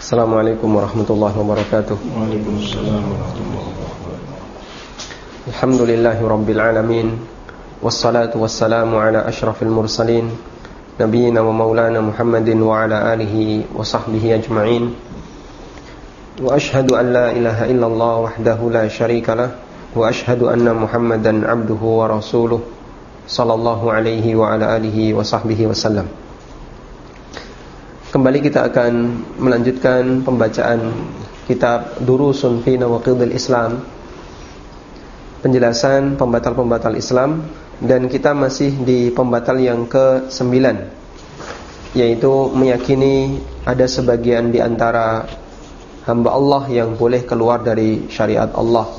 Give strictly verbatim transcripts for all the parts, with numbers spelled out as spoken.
Assalamualaikum warahmatullahi wabarakatuh. Waalaikumsalam warahmatullahi wabarakatuh. Alhamdulillahi rabbil alamin. Wassalatu wassalamu ala asyrafil mursalin Nabiyyina wa maulana Muhammadin wa ala alihi wa sahbihi ajma'in. Wa ashhadu an la ilaha illallah wahdahu la syarika lah. Wa ashhadu anna Muhammadan abduhu wa rasuluh sallallahu alaihi wa ala alihi wa sahbihi wasallam. Kembali kita akan melanjutkan pembacaan kitab Durusun fi Nawaqidil Islam, penjelasan pembatal-pembatal Islam, dan kita masih di pembatal yang ke sembilan, yaitu meyakini ada sebagian di antara hamba Allah yang boleh keluar dari syariat Allah.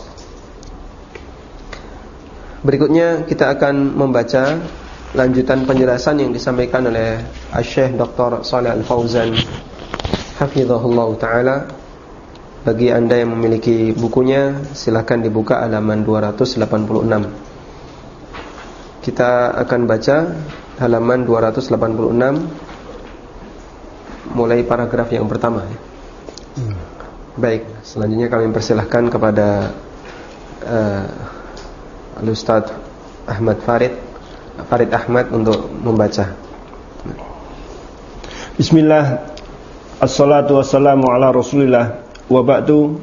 Berikutnya kita akan membaca lanjutan penjelasan yang disampaikan oleh Syekh Doktor Shalih Al-Fauzan hafizahullah ta'ala. Bagi anda yang memiliki bukunya, silakan dibuka halaman dua ratus delapan puluh enam. Kita akan baca halaman dua ratus delapan puluh enam, mulai paragraf yang pertama. hmm. Baik, selanjutnya kami persilahkan kepada uh, Al-Ustaz Ahmad Farid Farid Ahmad untuk membaca. Bismillah. Assalatu wassalamu ala Rasulillah wa ba'du.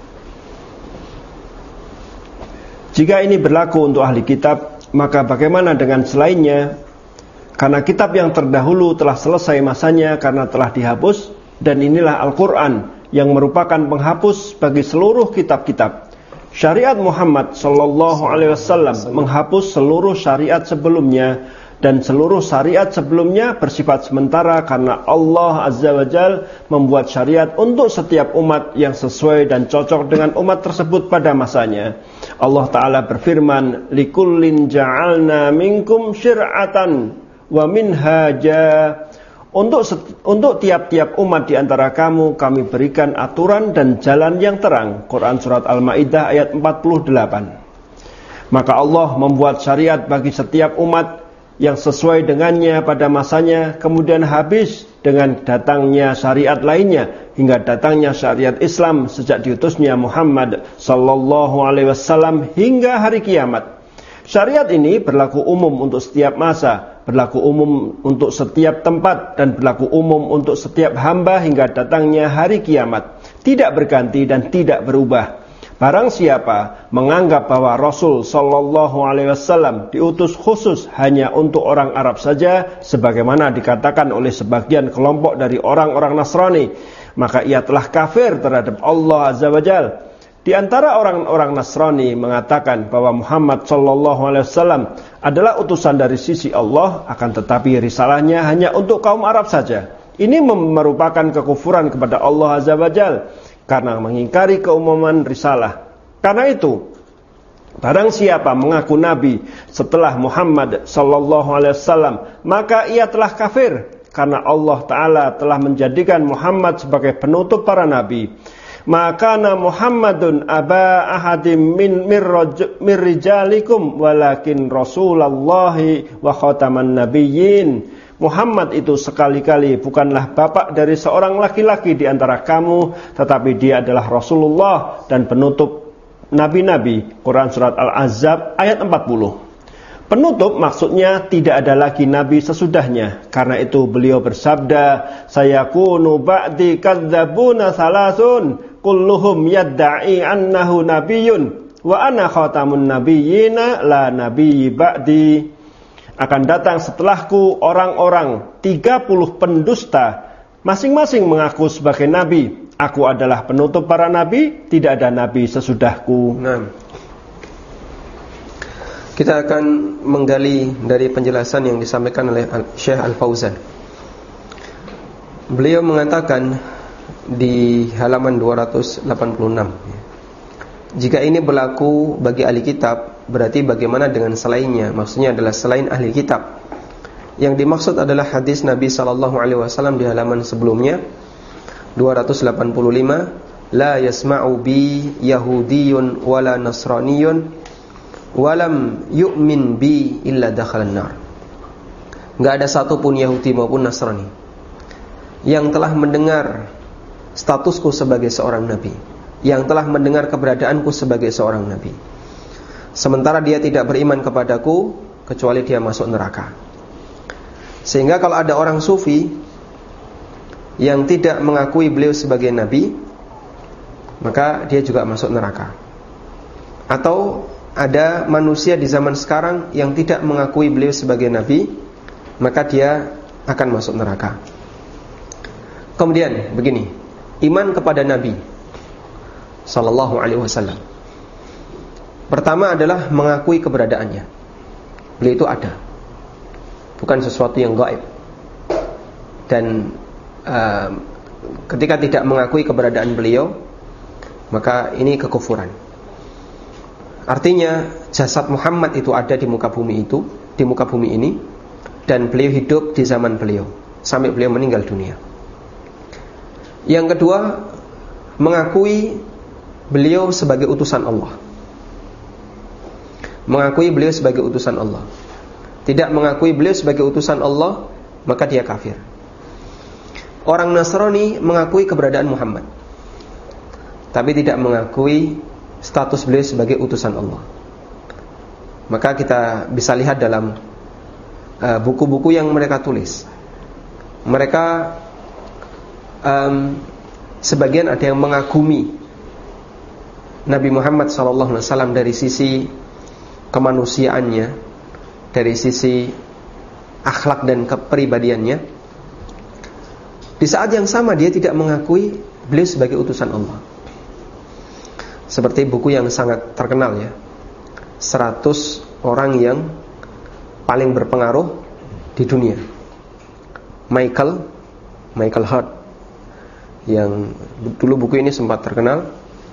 Jika ini berlaku untuk ahli kitab, maka bagaimana dengan selainnya? Karena kitab yang terdahulu telah selesai masanya karena telah dihapus, dan inilah Al-Quran yang merupakan penghapus bagi seluruh kitab-kitab. Syariat Muhammad sallallahu alaihi wasallam menghapus seluruh syariat sebelumnya, dan seluruh syariat sebelumnya bersifat sementara karena Allah Azza wa Jalla membuat syariat untuk setiap umat yang sesuai dan cocok dengan umat tersebut pada masanya. Allah Ta'ala berfirman, likullin ja'alna minkum syir'atan wa minhaja. Untuk untuk tiap-tiap umat di antara kamu kami berikan aturan dan jalan yang terang. Quran surat Al-Maidah ayat empat puluh delapan. Maka Allah membuat syariat bagi setiap umat yang sesuai dengannya pada masanya, kemudian habis dengan datangnya syariat lainnya hingga datangnya syariat Islam sejak diutusnya Muhammad sallallahu alaihi wasallam hingga hari kiamat. Syariat ini berlaku umum untuk setiap masa, berlaku umum untuk setiap tempat, dan berlaku umum untuk setiap hamba hingga datangnya hari kiamat. Tidak berganti dan tidak berubah. Barang siapa menganggap bahwa Rasul sallallahu alaihi wasallam diutus khusus hanya untuk orang Arab saja, sebagaimana dikatakan oleh sebagian kelompok dari orang-orang Nasrani, maka ia telah kafir terhadap Allah Azza wa Jalla. Di antara orang-orang Nasrani mengatakan bahwa Muhammad sallallahu alaihi wasallam adalah utusan dari sisi Allah, akan tetapi risalahnya hanya untuk kaum Arab saja. Ini merupakan kekufuran kepada Allah Azza wa Jalla karena mengingkari keumuman risalah. Karena itu, barang siapa mengaku nabi setelah Muhammad sallallahu alaihi wasallam, maka ia telah kafir karena Allah Ta'ala telah menjadikan Muhammad sebagai penutup para nabi. Maka na Muhammadun aba ahadim min mirrijalikum walakin Rasulullahi wa khataman nabiyyin. Muhammad itu sekali-kali bukanlah bapak dari seorang laki-laki di antara kamu, tetapi dia adalah Rasulullah dan penutup nabi-nabi. Quran surat Al-Ahzab ayat empat puluh. Penutup maksudnya tidak ada lagi nabi sesudahnya. Karena itu beliau bersabda, sayakunu ba'di kadzabuna salasun kulluhum yadda'i annahu nabiyyun wa ana khatamun nabiyyina la nabiyyi ba'di. Akan datang setelahku orang-orang tiga puluh pendusta, masing-masing mengaku sebagai nabi. Aku adalah penutup para nabi, tidak ada nabi sesudahku. Nah, kita akan menggali dari penjelasan yang disampaikan oleh Syekh Al-Fauzan. Beliau mengatakan di halaman dua ratus delapan puluh enam, jika ini berlaku bagi ahli kitab, berarti bagaimana dengan selainnya? Maksudnya adalah selain ahli kitab. Yang dimaksud adalah hadis Nabi sallallahu alaihi wasallam di halaman sebelumnya dua ratus delapan puluh lima, la yasma'u bi yahudiyyun wala nasraniyyun walam yu'min bi illa dakhalan nar. Enggak ada satupun Yahudi maupun Nasrani yang telah mendengar statusku sebagai seorang nabi, yang telah mendengar keberadaanku sebagai seorang nabi, sementara dia tidak beriman kepadaku kecuali dia masuk neraka. Sehingga kalau ada orang sufi yang tidak mengakui beliau sebagai nabi, maka dia juga masuk neraka. Atau ada manusia di zaman sekarang yang tidak mengakui beliau sebagai nabi, maka dia akan masuk neraka. Kemudian begini, iman kepada Nabi sallallahu alaihi wasallam. Pertama adalah mengakui keberadaannya. Beliau itu ada, bukan sesuatu yang gaib. Dan uh, ketika tidak mengakui keberadaan beliau, maka ini kekufuran. Artinya jasad Muhammad itu ada di muka bumi itu, di muka bumi ini, dan beliau hidup di zaman beliau sampai beliau meninggal dunia. Yang kedua, mengakui beliau sebagai utusan Allah. Mengakui beliau sebagai utusan Allah. Tidak mengakui beliau sebagai utusan Allah, maka dia kafir. Orang Nasrani mengakui keberadaan Muhammad, tapi tidak mengakui status beliau sebagai utusan Allah. Maka kita bisa lihat dalam uh, buku-buku yang mereka tulis. Mereka um, sebagian ada yang mengagumi Nabi Muhammad sallallahu alaihi wasallam dari sisi kemanusiaannya, dari sisi akhlak dan kepribadiannya. Di saat yang sama dia tidak mengakui beliau sebagai utusan Allah. Seperti buku yang sangat terkenal ya, seratus orang yang paling berpengaruh di dunia. Michael Michael Hart, yang dulu buku ini sempat terkenal.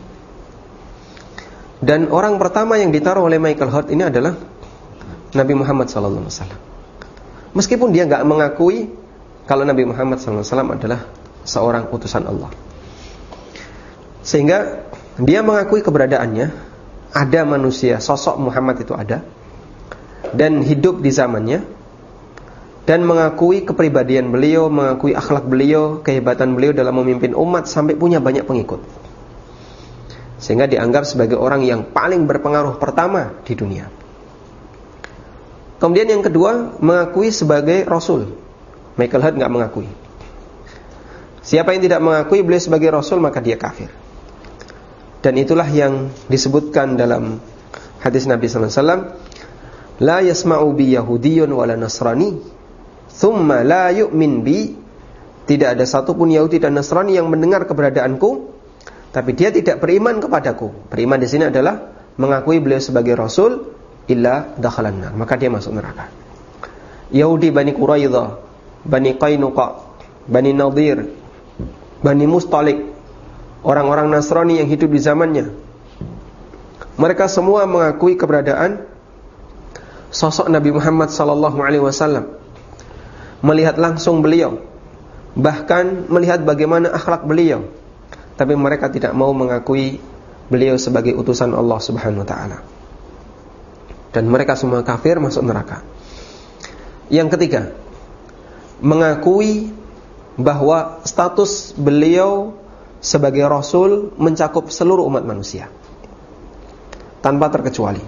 Dan orang pertama yang ditaruh oleh Michael Hart ini adalah Nabi Muhammad sallallahu alaihi wasallam. Meskipun dia enggak mengakui kalau Nabi Muhammad sallallahu alaihi wasallam adalah seorang utusan Allah. Sehingga dia mengakui keberadaannya, ada manusia, sosok Muhammad itu ada, dan hidup di zamannya, dan mengakui kepribadian beliau, mengakui akhlak beliau, kehebatan beliau dalam memimpin umat sampai punya banyak pengikut. Sehingga dianggap sebagai orang yang paling berpengaruh pertama di dunia. Kemudian yang kedua, mengakui sebagai Rasul. Michael Hart enggak mengakui. Siapa yang tidak mengakui beliau sebagai Rasul, maka dia kafir. Dan itulah yang disebutkan dalam hadis Nabi sallallahu alaihi wasallam, la yasma'u bi yahudiyyun wala nasrani thumma la yu'min bi. Tidak ada satupun Yahudi dan Nasrani yang mendengar keberadaanku, tapi dia tidak beriman kepadaku. Beriman di sini adalah mengakui beliau sebagai Rasul, illa dakhalan nar, maka dia masuk neraka. Yahudi Bani Quraidah, Bani Qainuqa, Bani Nadir, Bani Mustalik, orang-orang Nasrani yang hidup di zamannya, mereka semua mengakui keberadaan sosok Nabi Muhammad sallallahu alaihi wasallam, melihat langsung beliau, bahkan melihat bagaimana akhlak beliau, tapi mereka tidak mau mengakui beliau sebagai utusan Allah Subhanahu wa taala. Dan mereka semua kafir, masuk neraka. Yang ketiga, mengakui bahwa status beliau sebagai Rasul mencakup seluruh umat manusia tanpa terkecuali.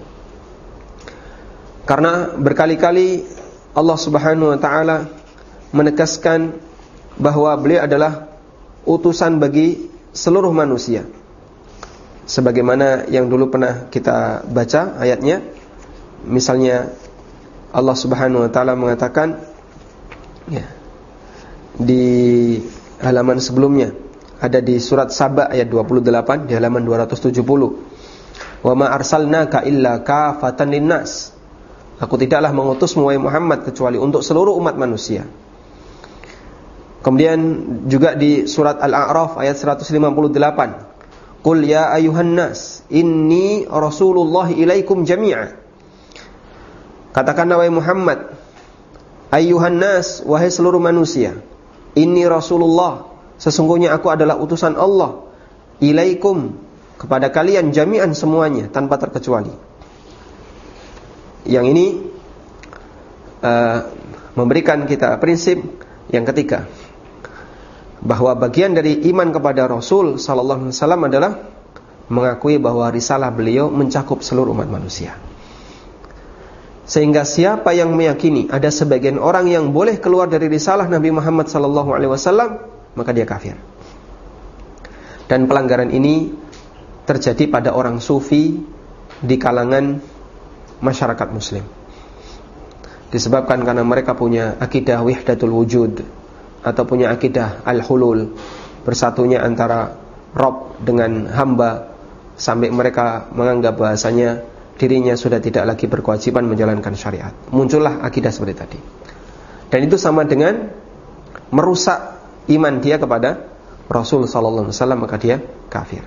Karena berkali-kali Allah Subhanahu wa taala menegaskan bahwa beliau adalah utusan bagi seluruh manusia. Sebagaimana yang dulu pernah kita baca ayatnya, misalnya Allah Subhanahu wa taala mengatakan ya, di halaman sebelumnya, ada di surat Saba ayat dua puluh delapan, di halaman dua ratus tujuh puluh. Wa ma arsalnaka illa kafatan linnas. Aku tidaklah mengutusmu wahai Muhammad kecuali untuk seluruh umat manusia. Kemudian juga di surat Al-A'raf ayat seratus lima puluh delapan. Qul ya ayuhan nas, inni rasulullah ilaikum jami'a. Katakanlah wahai Muhammad, ayuhan nas, wahai seluruh manusia, inni rasulullah, sesungguhnya aku adalah utusan Allah, ilaikum, kepada kalian jami'an semuanya tanpa terkecuali. Yang ini uh, memberikan kita prinsip yang ketiga. bahwa bagian dari iman kepada Rasul sallallahu alaihi wasallam adalah mengakui bahwa risalah beliau mencakup seluruh umat manusia. Sehingga siapa yang meyakini ada sebagian orang yang boleh keluar dari risalah Nabi Muhammad sallallahu alaihi wasallam, maka dia kafir. Dan pelanggaran ini terjadi pada orang sufi di kalangan masyarakat muslim. Disebabkan karena mereka punya akidah wahdatul wujud atau punya akidah al-hulul, bersatunya antara Rabb dengan hamba, sampai mereka menganggap bahasanya dirinya sudah tidak lagi berkewajiban menjalankan syariat. Muncullah akidah seperti tadi. Dan itu sama dengan merusak iman dia kepada Rasul sallallahu alaihi wasallam, maka dia kafir.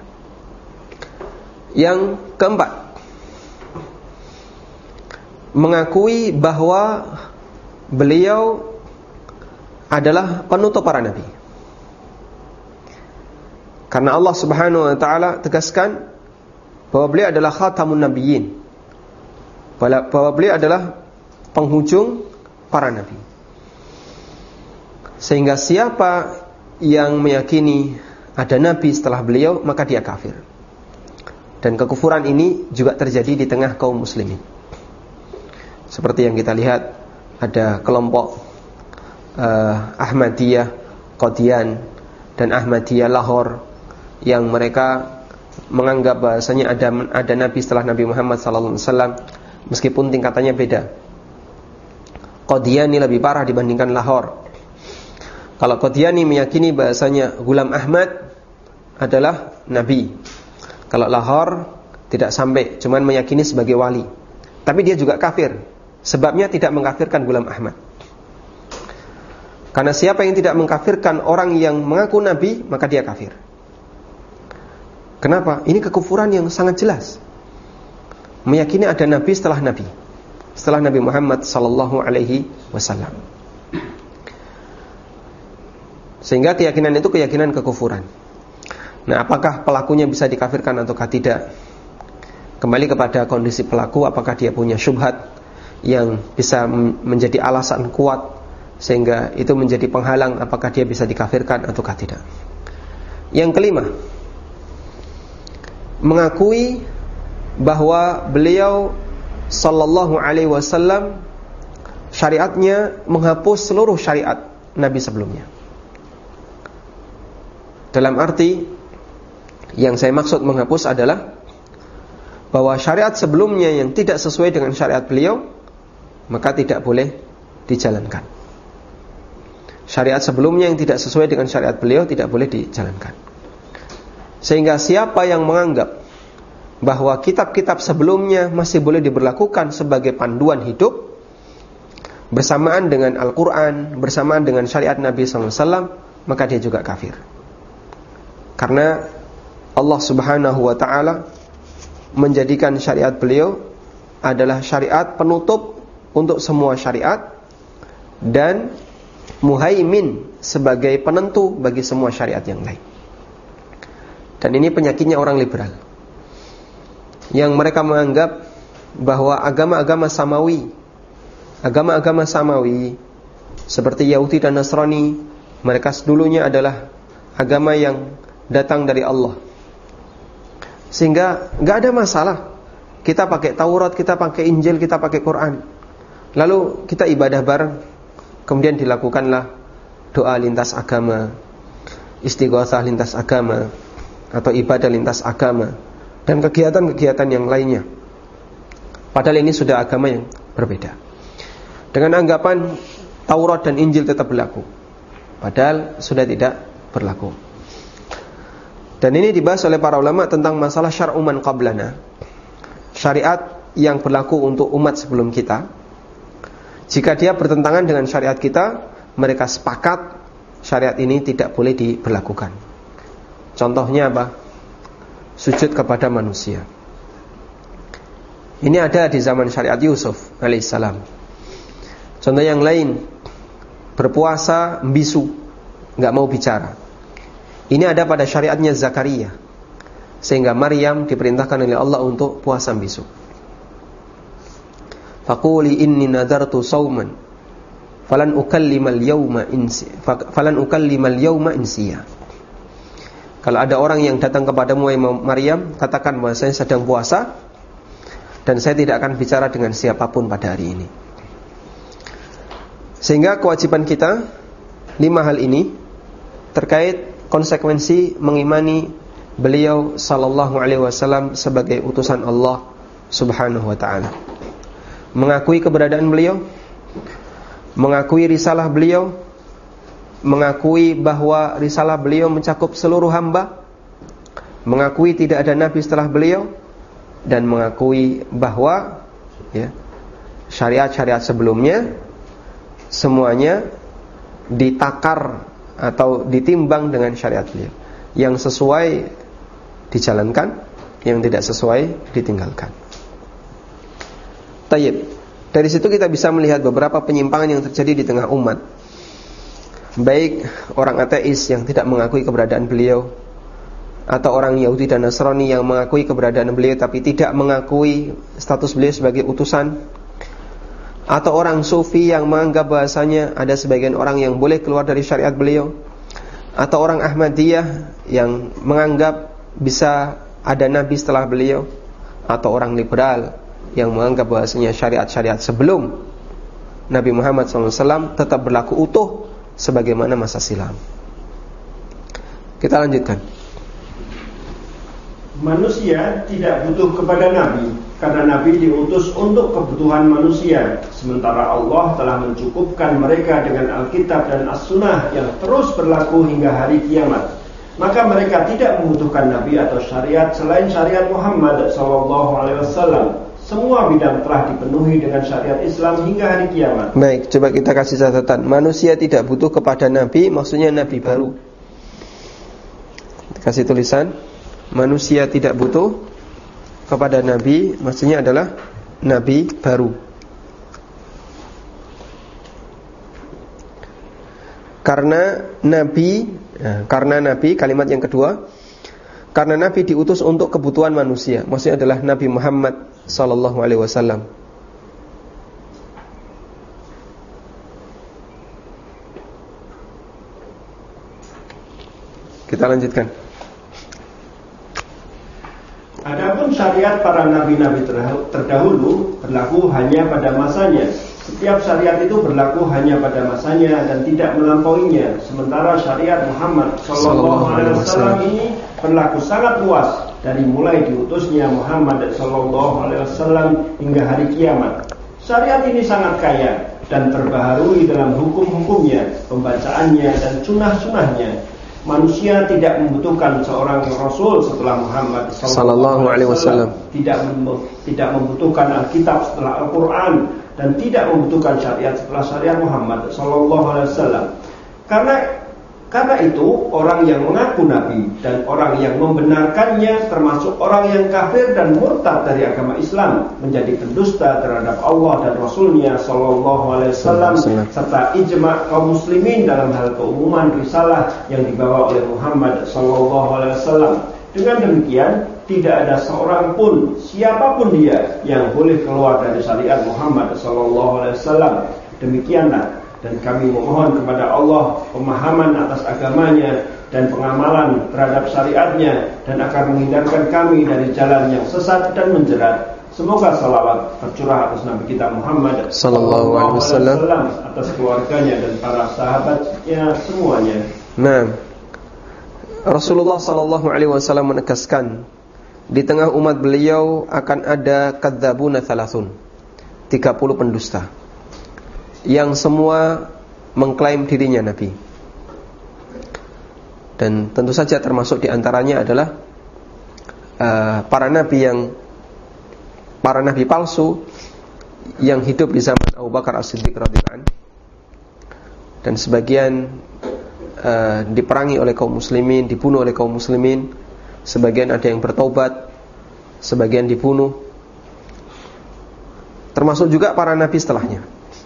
Yang keempat, mengakui bahwa beliau adalah penutup para nabi. Karena Allah Subhanahu wa taala tegaskan bahwa beliau adalah khatamun nabiyyin, bahwa beliau adalah penghujung para nabi. Sehingga siapa yang meyakini ada nabi setelah beliau, maka dia kafir. Dan kekufuran ini juga terjadi di tengah kaum muslimin. Seperti yang kita lihat, ada kelompok uh, Ahmadiyah Qadian dan Ahmadiyah Lahore yang mereka menganggap bahasanya ada ada nabi setelah Nabi Muhammad sallallahu alaihi wasallam, meskipun tingkatannya beda. Qadiani lebih parah dibandingkan Lahore. Kalau Qadiani meyakini bahasanya Ghulam Ahmad adalah nabi. Kalau Lahore tidak sampai, cuman meyakini sebagai wali. Tapi dia juga kafir. Sebabnya tidak mengkafirkan Ghulam Ahmad. Karena siapa yang tidak mengkafirkan orang yang mengaku nabi, maka dia kafir. Kenapa? Ini kekufuran yang sangat jelas. Meyakini ada nabi setelah nabi, setelah Nabi Muhammad sallallahu alaihi wasallam. Sehingga keyakinan itu keyakinan kekufuran. Nah, apakah pelakunya bisa dikafirkan ataukah tidak? Kembali kepada kondisi pelaku, apakah dia punya syubhat yang bisa menjadi alasan kuat sehingga itu menjadi penghalang, apakah dia bisa dikafirkan ataukah tidak. Yang kelima, mengakui bahwa beliau sallallahu alaihi wasallam syariatnya menghapus seluruh syariat nabi sebelumnya. Dalam arti yang saya maksud menghapus adalah bahwa syariat sebelumnya yang tidak sesuai dengan syariat beliau, maka tidak boleh dijalankan. Syariat sebelumnya yang tidak sesuai dengan syariat beliau tidak boleh dijalankan. Sehingga siapa yang menganggap bahwa kitab-kitab sebelumnya masih boleh diberlakukan sebagai panduan hidup bersamaan dengan Al-Quran, bersamaan dengan syariat Nabi sallallahu alaihi wasallam, maka dia juga kafir. Karena Allah Subhanahu wa ta'ala menjadikan syariat beliau adalah syariat penutup untuk semua syariat dan muhaimin sebagai penentu bagi semua syariat yang lain. Dan ini penyakitnya orang liberal, yang mereka menganggap bahwa agama-agama samawi, agama-agama samawi seperti Yahudi dan Nasrani, mereka dulunya adalah agama yang datang dari Allah. Sehingga gak ada masalah kita pakai Taurat, kita pakai Injil, kita pakai Quran, lalu kita ibadah bareng. Kemudian dilakukanlah doa lintas agama, istighatsah lintas agama, atau ibadah lintas agama, dan kegiatan-kegiatan yang lainnya. Padahal ini sudah agama yang berbeda, dengan anggapan Taurat dan Injil tetap berlaku, padahal sudah tidak berlaku. Dan ini dibahas oleh para ulama tentang masalah syar'u man qablana, syariat yang berlaku untuk umat sebelum kita. Jika dia bertentangan dengan syariat kita, mereka sepakat syariat ini tidak boleh diberlakukan. Contohnya apa? Sujud kepada manusia. Ini ada di zaman syariat Yusuf alaihissalam. Contoh yang lain, berpuasa mbisu, gak mau bicara. Ini ada pada syariatnya Zakaria, sehingga Maryam diperintahkan oleh Allah untuk puasa mbisu. Faquli inni nadartu sauman falan ukallimal yauma insi falan ukallimal yauma insiya. Kalau ada orang yang datang kepadamu wahai Maryam, katakan bahwa saya sedang puasa dan saya tidak akan bicara dengan siapapun pada hari ini. Sehingga kewajiban kita lima hal ini terkait konsekuensi mengimani beliau sallallahu alaihi wasallam sebagai utusan Allah subhanahu wa ta'ala. Mengakui keberadaan beliau, mengakui risalah beliau, mengakui bahwa risalah beliau mencakup seluruh hamba, mengakui tidak ada nabi setelah beliau, dan mengakui bahwa ya, syariat-syariat sebelumnya semuanya ditakar atau ditimbang dengan syariat beliau. Yang sesuai dijalankan, yang tidak sesuai ditinggalkan. Tayyib. Dari situ kita bisa melihat beberapa penyimpangan yang terjadi di tengah umat. Baik orang ateis yang tidak mengakui keberadaan beliau, atau orang Yahudi dan Nasrani yang mengakui keberadaan beliau tapi tidak mengakui status beliau sebagai utusan, atau orang sufi yang menganggap bahasanya ada sebagian orang yang boleh keluar dari syariat beliau, atau orang Ahmadiyah yang menganggap bisa ada nabi setelah beliau, atau orang liberal yang menganggap bahasanya syariat-syariat sebelum Nabi Muhammad shallallahu alaihi wasallam tetap berlaku utuh sebagaimana masa silam. Kita lanjutkan. Manusia tidak butuh kepada nabi karena nabi diutus untuk kebutuhan manusia, sementara Allah telah mencukupkan mereka dengan Alkitab dan As-Sunnah yang terus berlaku hingga hari kiamat. Maka mereka tidak membutuhkan nabi atau syariat selain syariat Muhammad sallallahu alaihi wasallam. Semua bidang telah dipenuhi dengan syariat Islam hingga hari kiamat. Baik, coba kita kasih catatan. Manusia tidak butuh kepada nabi, maksudnya nabi baru. Kasih tulisan. Manusia tidak butuh kepada nabi, maksudnya adalah nabi baru. Karena nabi, nah, karena nabi, kalimat yang kedua, karena nabi diutus untuk kebutuhan manusia, maksudnya adalah Nabi Muhammad sallallahu alaihi wasallam. Kita lanjutkan. Adapun syariat para nabi-nabi terdahulu berlaku hanya pada masanya. Setiap syariat itu berlaku hanya pada masanya dan tidak melampauinya. Sementara syariat Muhammad sallallahu alaihi wasallam ini berlaku sangat luas dari mulai diutusnya Muhammad sallallahu alaihi wasallam hingga hari kiamat. Syariat ini sangat kaya dan terbaharui dalam hukum-hukumnya, pembacaannya dan sunnah-sunnahnya. Manusia tidak membutuhkan seorang rasul setelah Muhammad sallallahu alaihi wasallam, tidak tidak membutuhkan Alkitab setelah Al-Qur'an, dan tidak membutuhkan syariat setelah syariat Muhammad sallallahu alaihi wasallam. Karena karena itu orang yang mengaku nabi dan orang yang membenarkannya, termasuk orang yang kafir dan murtad dari agama Islam, menjadi pendusta terhadap Allah dan Rasulnya sallallahu alaihi wasallam, serta ijma' kaum muslimin dalam hal keumuman risalah yang dibawa oleh Muhammad sallallahu alaihi wasallam. Dengan demikian, tidak ada seorang pun, siapapun dia, yang boleh keluar dari syariat Muhammad sallallahu alaihi wasallam. Demikianlah, dan kami memohon kepada Allah pemahaman atas agamanya dan pengamalan terhadap syariatnya, dan akan menghindarkan kami dari jalan yang sesat dan menjerat. Semoga salawat tercurah atas Nabi kita Muhammad sallallahu alaihi wasallam, atas keluarganya dan para sahabatnya semuanya. Nah, Rasulullah sallallahu alaihi wasallam menegaskan, di tengah umat beliau akan ada kadzabuna thalathun, tiga puluh pendusta yang semua mengklaim dirinya nabi. Dan tentu saja termasuk diantaranya adalah uh, para nabi yang para nabi palsu yang hidup di zaman Abu Bakar As-Siddiq radhiyallahu anhu, dan sebagian uh, diperangi oleh kaum muslimin, dibunuh oleh kaum muslimin, sebagian ada yang bertobat, sebagian dibunuh, termasuk juga para nabi setelahnya.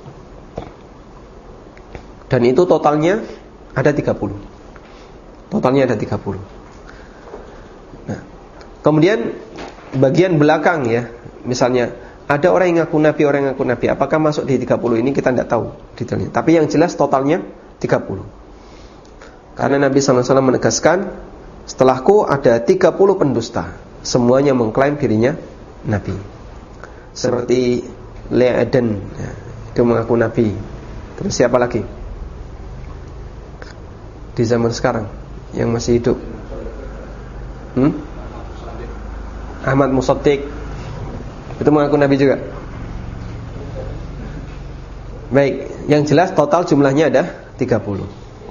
Dan itu totalnya ada tiga puluh. Totalnya ada tiga puluh. Nah, kemudian bagian belakang ya, misalnya Ada orang yang ngaku nabi, orang yang ngaku nabi. Apakah masuk di tiga puluh ini kita tidak tahu detailnya. Tapi yang jelas totalnya tiga puluh. Karena Nabi sallallahu alaihi wasallam menegaskan, setelahku ada tiga puluh pendusta, semuanya mengklaim dirinya nabi. Seperti Le'aden, ya, itu mengaku nabi. Terus siapa lagi di zaman sekarang yang masih hidup? Hmm? Ahmad Musaddiq, itu mengaku nabi juga. Baik, yang jelas total jumlahnya ada tiga puluh.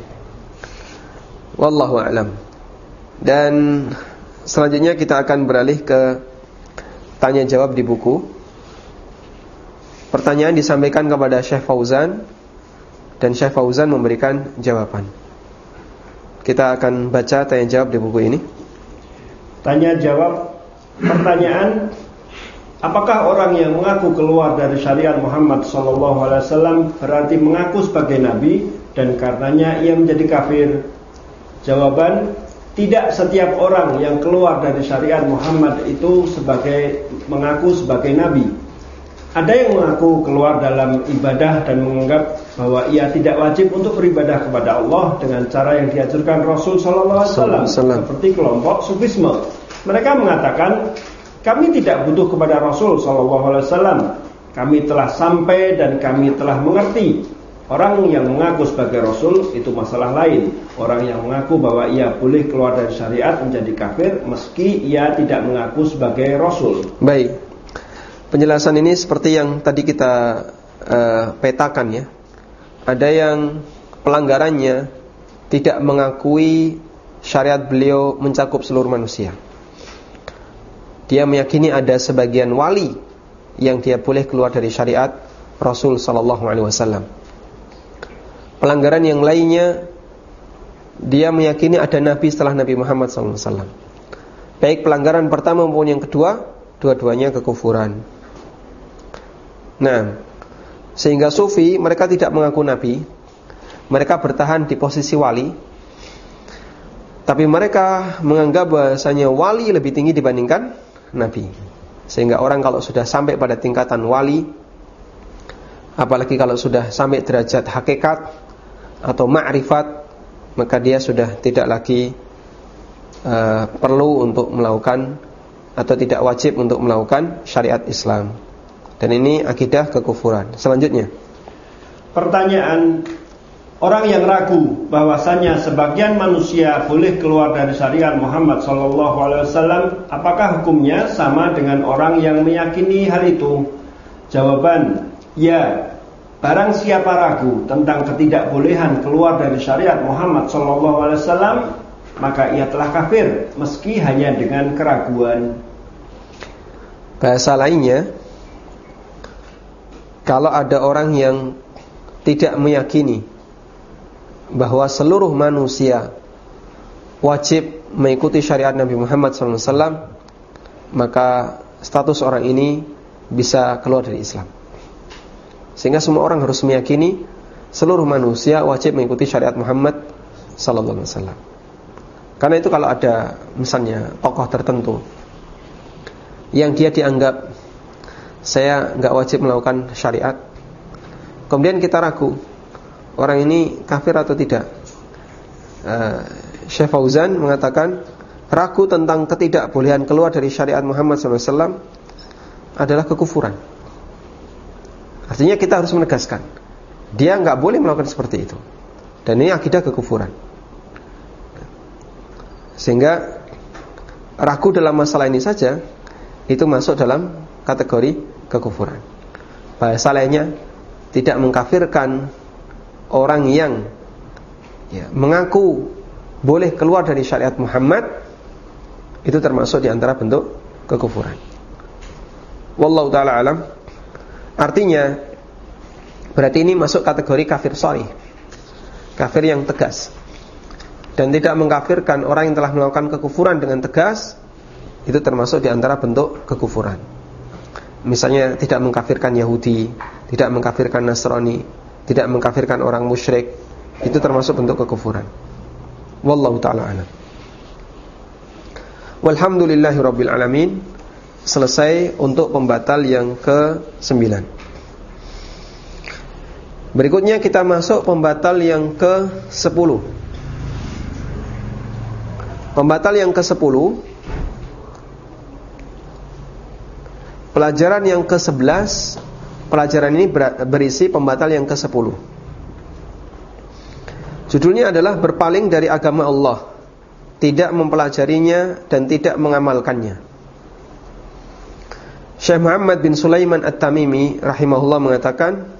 Wallahu a'lam. Dan selanjutnya kita akan beralih ke tanya jawab di buku. Pertanyaan disampaikan kepada Syekh Fauzan dan Syekh Fauzan memberikan jawaban. Kita akan baca tanya jawab di buku ini. Tanya jawab pertanyaan: apakah orang yang mengaku keluar dari syariat Muhammad sallallahu alaihi wasallam berarti mengaku sebagai nabi dan karenanya ia menjadi kafir? Jawaban: tidak setiap orang yang keluar dari syariat Muhammad itu sebagai mengaku sebagai nabi. Ada yang mengaku keluar dalam ibadah dan menganggap bahwa ia tidak wajib untuk beribadah kepada Allah dengan cara yang diajarkan Rasul sallallahu alaihi wasallam, seperti kelompok sufisme. Mereka mengatakan, kami tidak butuh kepada Rasul sallallahu alaihi wasallam. Kami telah sampai dan kami telah mengerti. Orang yang mengaku sebagai Rasul itu masalah lain. Orang yang mengaku bahwa ia boleh keluar dari syariat menjadi kafir meski ia tidak mengaku sebagai Rasul. Baik, penjelasan ini seperti yang tadi kita uh, petakan ya. Ada yang pelanggarannya tidak mengakui syariat beliau mencakup seluruh manusia. Dia meyakini ada sebagian wali yang dia boleh keluar dari syariat Rasul sallallahu alaihi wasallam. Pelanggaran yang lainnya, dia meyakini ada nabi setelah Nabi Muhammad sallallahu alaihi wasallam. Baik pelanggaran pertama maupun yang kedua, dua-duanya kekufuran. Nah, sehingga sufi mereka tidak mengaku nabi. Mereka bertahan di posisi wali. Tapi mereka menganggap bahasanya wali lebih tinggi dibandingkan nabi. Sehingga orang kalau sudah sampai pada tingkatan wali, apalagi kalau sudah sampai derajat hakikat atau ma'rifat, maka dia sudah tidak lagi uh, perlu untuk melakukan atau tidak wajib untuk melakukan syariat Islam. Dan ini akidah kekufuran. Selanjutnya, pertanyaan: orang yang ragu bahwasanya sebagian manusia boleh keluar dari syariat Muhammad sallallahu alaihi wasallam, apakah hukumnya sama dengan orang yang meyakini hal itu? Jawaban: ya. Barang siapa ragu tentang ketidakbolehan keluar dari syariat Muhammad sallallahu alaihi wasallam, maka ia telah kafir meski hanya dengan keraguan. Bahasa lainnya, kalau ada orang yang tidak meyakini bahwa seluruh manusia wajib mengikuti syariat Nabi Muhammad sallallahu alaihi wasallam, maka status orang ini bisa keluar dari Islam. Sehingga semua orang harus meyakini seluruh manusia wajib mengikuti syariat Muhammad sallallahu alaihi wasallam. Karena itu kalau ada misalnya tokoh tertentu yang dia dianggap saya enggak wajib melakukan syariat, kemudian kita ragu orang ini kafir atau tidak, uh, Syekh Fauzan mengatakan ragu tentang ketidakbolehan keluar dari syariat Muhammad sallallahu alaihi wasallam adalah kekufuran. Artinya kita harus menegaskan dia enggak boleh melakukan seperti itu. Dan ini akidah kekufuran. Sehingga ragu dalam masalah ini saja itu masuk dalam kategori kekufuran. Bahasa lainnya, tidak mengkafirkan orang yang ya, mengaku boleh keluar dari syariat Muhammad, itu termasuk di antara bentuk kekufuran. Wallahu ta'ala alam. Artinya berarti ini masuk kategori kafir sharih, kafir yang tegas. Dan tidak mengkafirkan orang yang telah melakukan kekufuran dengan tegas, itu termasuk di antara bentuk kekufuran. Misalnya tidak mengkafirkan Yahudi, tidak mengkafirkan Nasrani, tidak mengkafirkan orang musyrik, itu termasuk bentuk kekufuran. Wallahu ta'ala a'lam. Walhamdulillahi rabbil alamin. selesai untuk pembatal yang ke sembilan. Berikutnya kita masuk pembatal yang ke sepuluh. Pembatal yang ke sepuluh, pelajaran yang ke sebelas. Pelajaran ini berisi pembatal yang ke sepuluh. Judulnya adalah berpaling dari agama Allah, tidak mempelajarinya dan tidak mengamalkannya. Syekh Muhammad bin Sulaiman At-Tamimi rahimahullah mengatakan,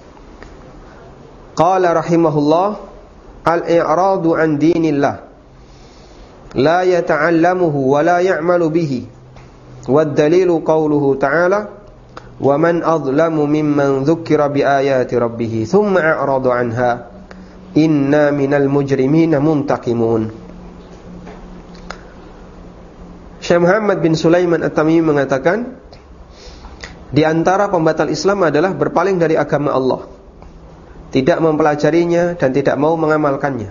qala rahimahullah, al-i'radu an dinillah la yata'allamuhu wa la ya'malu bihi, wad dalilu qawluhu ta'ala, wa man adlamu mimman dzukira bi ayati rabbih thumma a'rada 'anha inna minal mujrimina muntaqimun. Syekh Muhammad bin Sulaiman At-Tamimi mengatakan, di antara pembatal Islam adalah berpaling dari agama Allah, tidak mempelajarinya dan tidak mau mengamalkannya.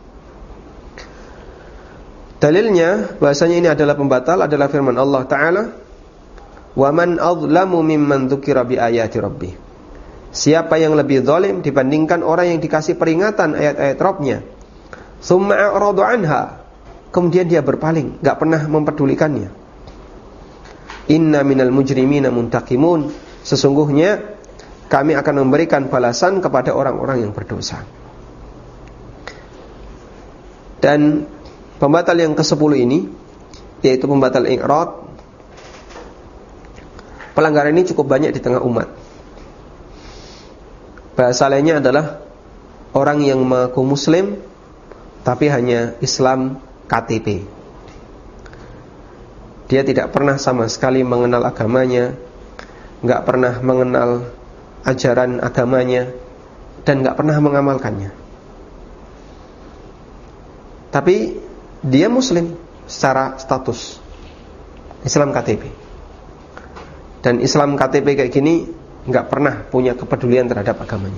Dalilnya bahasanya ini adalah pembatal adalah firman Allah Ta'ala, wa man adlamu mimman dzukira bi ayati rabbih. Siapa yang lebih zalim dibandingkan orang yang dikasih peringatan ayat-ayat Rabb-nya, tsumma a'rada anha, kemudian dia berpaling, enggak pernah mempedulikannya. Inna minal mujrimina muntaqimun, sesungguhnya kami akan memberikan balasan kepada orang-orang yang berdosa. Dan pembatal yang kesepuluh ini, yaitu pembatal i'rad, pelanggaran ini cukup banyak di tengah umat. Bahasa lainnya adalah orang yang mengaku muslim tapi hanya Islam K T P. Dia tidak pernah sama sekali mengenal agamanya, enggak pernah mengenal ajaran agamanya, dan enggak pernah mengamalkannya. Tapi dia muslim secara status Islam K T P. Dan Islam K T P kayak gini enggak pernah punya kepedulian terhadap agamanya.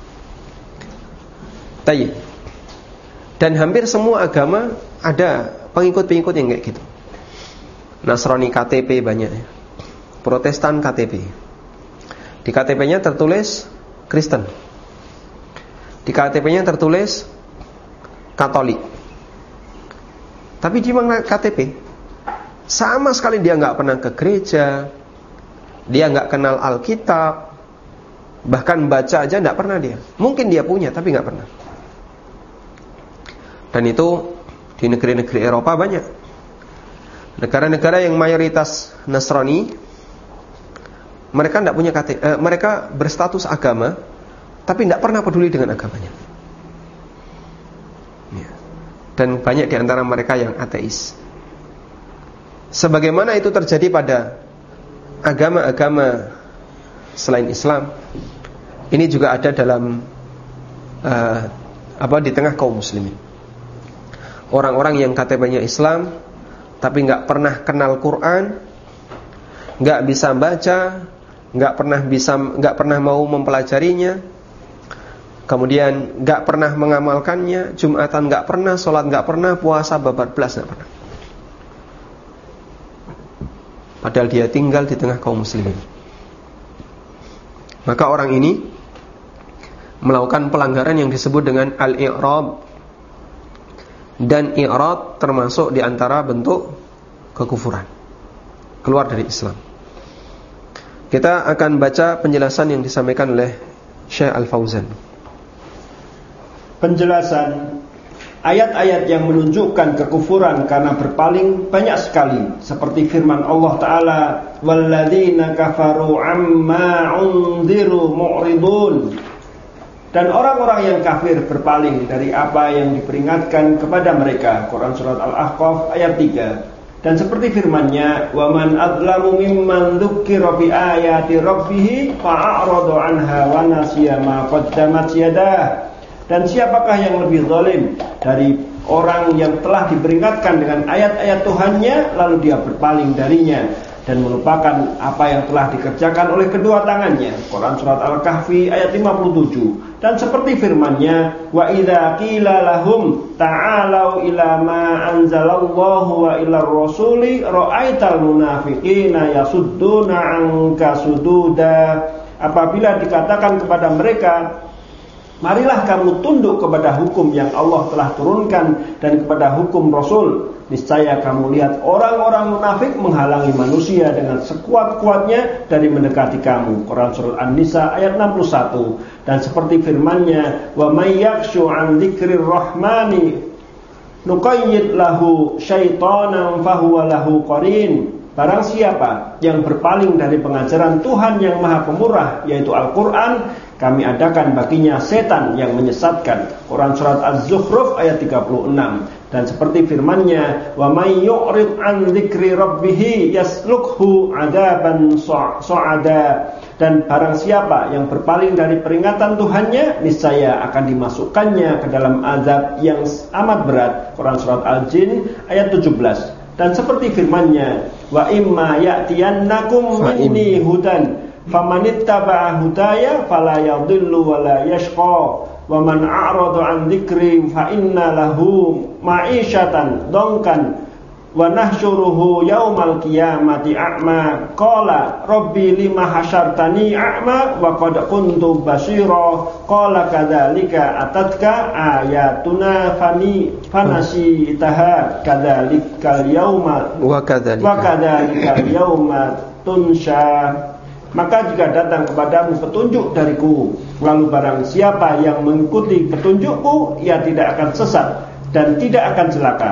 Tayyib. Dan hampir semua agama ada pengikut-pengikut yang kayak gitu. Nasrani K T P banyak ya. Protestan K T P. Di K T P-nya tertulis Kristen. Di K T P-nya tertulis Katolik. Tapi di mana K T P? Sama sekali dia enggak pernah ke gereja. Dia enggak kenal Alkitab. Bahkan baca aja enggak pernah dia. Mungkin dia punya tapi enggak pernah. Dan itu di negeri-negeri Eropa banyak. Negara-negara yang mayoritas Nasrani, mereka tidak punya K T P, eh, mereka berstatus agama, tapi tidak pernah peduli dengan agamanya. Ya. Dan banyak di antara mereka yang ateis. Sebagaimana itu terjadi pada agama-agama selain Islam, ini juga ada dalam uh, apa di tengah kaum muslimin. Orang-orang yang K T P-nya Islam tapi nggak pernah kenal Quran, nggak bisa baca, nggak pernah bisa, nggak pernah mau mempelajarinya, kemudian nggak pernah mengamalkannya, Jumatan nggak pernah, sholat nggak pernah, puasa babat belas nggak pernah. Padahal dia tinggal di tengah kaum muslimin. Maka orang ini melakukan pelanggaran yang disebut dengan al-i'rad. Dan i'rad termasuk di antara bentuk kekufuran, keluar dari Islam. Kita akan baca penjelasan yang disampaikan oleh Syekh Al-Fauzan. Penjelasan ayat-ayat yang menunjukkan kekufuran karena berpaling banyak sekali, seperti firman Allah Ta'ala, walladzina kafaru amma unziru mu'ridun. Dan orang-orang yang kafir berpaling dari apa yang diperingatkan kepada mereka. Quran Surat Al-Ahqaf ayat tiga. Dan seperti firman-Nya, wa man adlamu mimman dzukira bi ayati rabbih fa'arada 'anha wa nasiya ma qaddamat yadah. Dan siapakah yang lebih zalim dari orang yang telah diperingatkan dengan ayat-ayat Tuhannya lalu dia berpaling darinya dan melupakan apa yang telah dikerjakan oleh kedua tangannya. Quran surat Al-Kahfi ayat lima puluh tujuh. Dan seperti firman-Nya, wa idza qila lahum ta'alau ila ma anzalallahu wa ila rasuli ra'aital munafiqina yasudduna anka sududa. Apabila dikatakan kepada mereka, marilah kamu tunduk kepada hukum yang Allah telah turunkan dan kepada hukum Rasul, niscaya kamu lihat orang-orang munafik menghalangi manusia dengan sekuat-kuatnya dari mendekati kamu. Quran surah An-Nisa ayat enam puluh satu. Dan seperti firman-Nya, wa may yakshu an dzikrir rahmani nuqayyid lahu syaitanan fahuwa lahu qarin. Barang siapa yang berpaling dari pengajaran Tuhan yang Maha Pemurah, yaitu Al-Quran, kami adakan baginya setan yang menyesatkan. Quran surat Az-Zukhruf ayat tiga puluh enam. Dan seperti firman-Nya, wa may yu'rid an dzikri rabbih yaslukhu adaban su'ada. Dan barang siapa yang berpaling dari peringatan Tuhannya, niscaya akan dimasukkannya ke dalam azab yang amat berat. Quran surat Al-Jin ayat tujuh belas. Dan seperti firman-Nya, wa imma ya'tiyannakum minni hudan famanittaba'a hudaya fala yadhillu wa la yashqa wa man a'rada an dzikri fa inna lahu ma'isyatan dhankan wa nahsyuruhu yaumal qiyamati a'ma qala rabbi lima hasyartani a'ma wa qad kuntu basira qala kadzalika atatka ayatuna fani fanasitaha kadzalikal yauma wa kadzalika wa kadzalikal yauma tunsha. Maka jika datang kepadamu petunjuk dariku, lalu barang siapa yang mengikuti petunjukku, ia tidak akan sesat dan tidak akan celaka.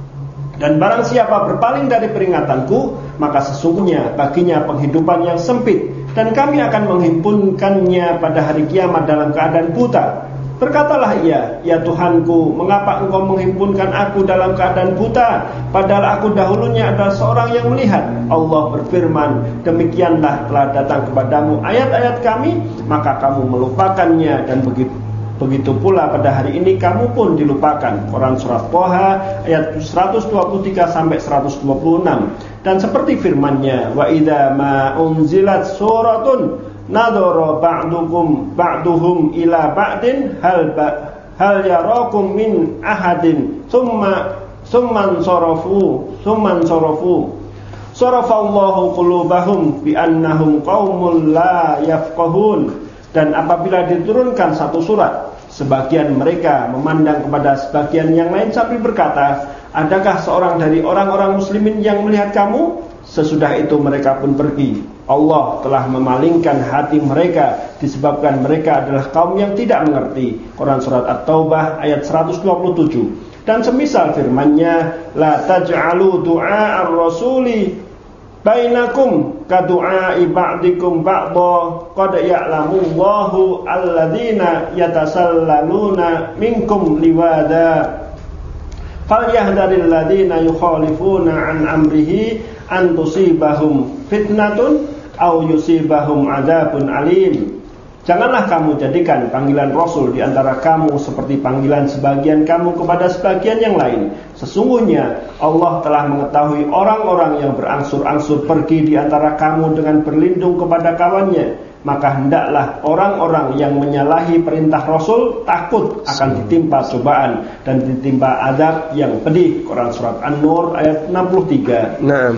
Dan barang siapa berpaling dari peringatanku, maka sesungguhnya baginya penghidupan yang sempit, dan kami akan menghimpunkannya pada hari kiamat dalam keadaan buta. Berkatalah ia, ya Tuhanku, mengapa engkau menghimpunkan aku dalam keadaan buta, padahal aku dahulunya adalah seorang yang melihat. Allah berfirman, demikianlah telah datang kepadamu ayat-ayat kami, maka kamu melupakannya, dan begitu Begitu pula pada hari ini kamu pun dilupakan. Quran surat Thaha ayat seratus dua puluh tiga sampai seratus dua puluh enam. Dan seperti firman-Nya, wa idza ma unzilat suratun nadhara ba'dukum ba'duhum ila ba'din hal ba, hal yarakum min ahadin thumma thumman sarafu thumman sarafu sarafallahu qulubahum bi annahum qaumul la yafqahun. Dan apabila diturunkan satu surat, sebagian mereka memandang kepada sebagian yang lain sambil berkata, adakah seorang dari orang-orang muslimin yang melihat kamu? Sesudah itu mereka pun pergi. Allah telah memalingkan hati mereka disebabkan mereka adalah kaum yang tidak mengerti. Quran surat At-Taubah ayat seratus dua puluh tujuh. Dan semisal firman-Nya, la taj'alu du'a ar-rasuli bainakum kadu'ai ba'dikum ba'dha qad ya'lamu Allahu alladzina yatasallaluna minkum liwada falyahdharil ladzina yukhalifuna an amrihi an tusibahum fitnatun aw yusibahum adzabun alim. Janganlah kamu jadikan panggilan Rasul di antara kamu seperti panggilan sebagian kamu kepada sebagian yang lain. Sesungguhnya Allah telah mengetahui orang-orang yang berangsur-angsur pergi di antara kamu dengan berlindung kepada kawannya. Maka hendaklah orang-orang yang menyalahi perintah Rasul takut akan ditimpa cobaan dan ditimpa azab yang pedih. Quran surat An-Nur ayat enam puluh tiga. Nah,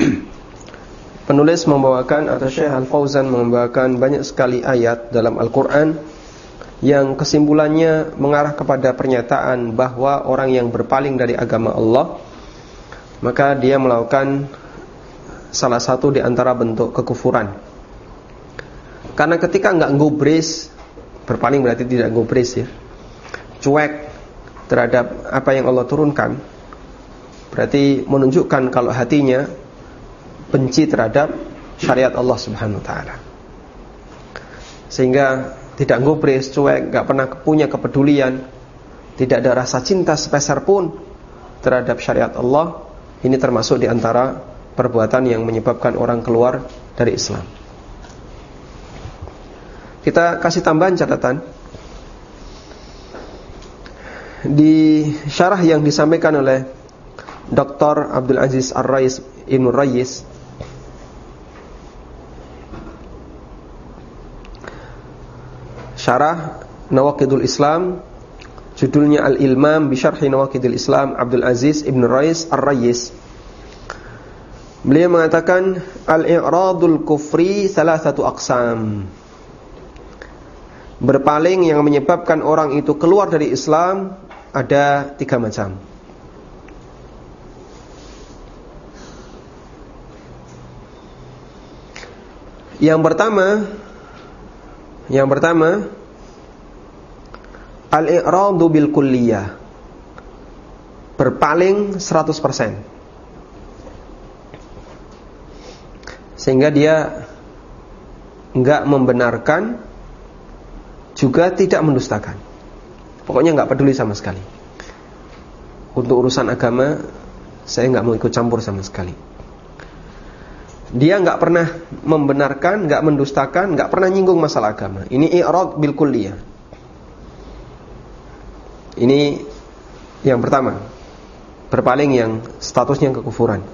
penulis membawakan atau Syekh Al-Fauzan membawakan banyak sekali ayat dalam Al-Quran yang kesimpulannya mengarah kepada pernyataan bahwa orang yang berpaling dari agama Allah, maka dia melakukan salah satu di antara bentuk kekufuran. Karena ketika enggak gubris, berpaling berarti tidak gubris ya, cuek terhadap apa yang Allah turunkan, berarti menunjukkan kalau hatinya benci terhadap syariat Allah Subhanahu wa taala. Sehingga tidak gubris, cuek, enggak pernah punya kepedulian, tidak ada rasa cinta sepeser pun terhadap syariat Allah. Ini termasuk di antara perbuatan yang menyebabkan orang keluar dari Islam. Kita kasih tambahan catatan. Di syarah yang disampaikan oleh Doktor Abdul Aziz Ar-Rais Ibnu Rayis syarah Nawaqidul Islam, judulnya Al-Ilmam bi Syarhi Nawaqidil Islam, Abdul Aziz Ibn Rais Ar-Rayyis. Beliau mengatakan al-i'radul kufri salasatu aqsam. Berpaling yang menyebabkan orang itu keluar dari Islam ada tiga macam. Yang pertama, yang pertama al-i'radu bil kulliyah. Berpaling seratus persen. Sehingga dia enggak membenarkan, juga tidak mendustakan. Pokoknya enggak peduli sama sekali. Untuk urusan agama, saya enggak mau ikut campur sama sekali. Dia enggak pernah membenarkan, enggak mendustakan, enggak pernah nyinggung masalah agama. Ini i'rad bil kulliyah. Ini yang pertama, berpaling yang statusnya kekufuran.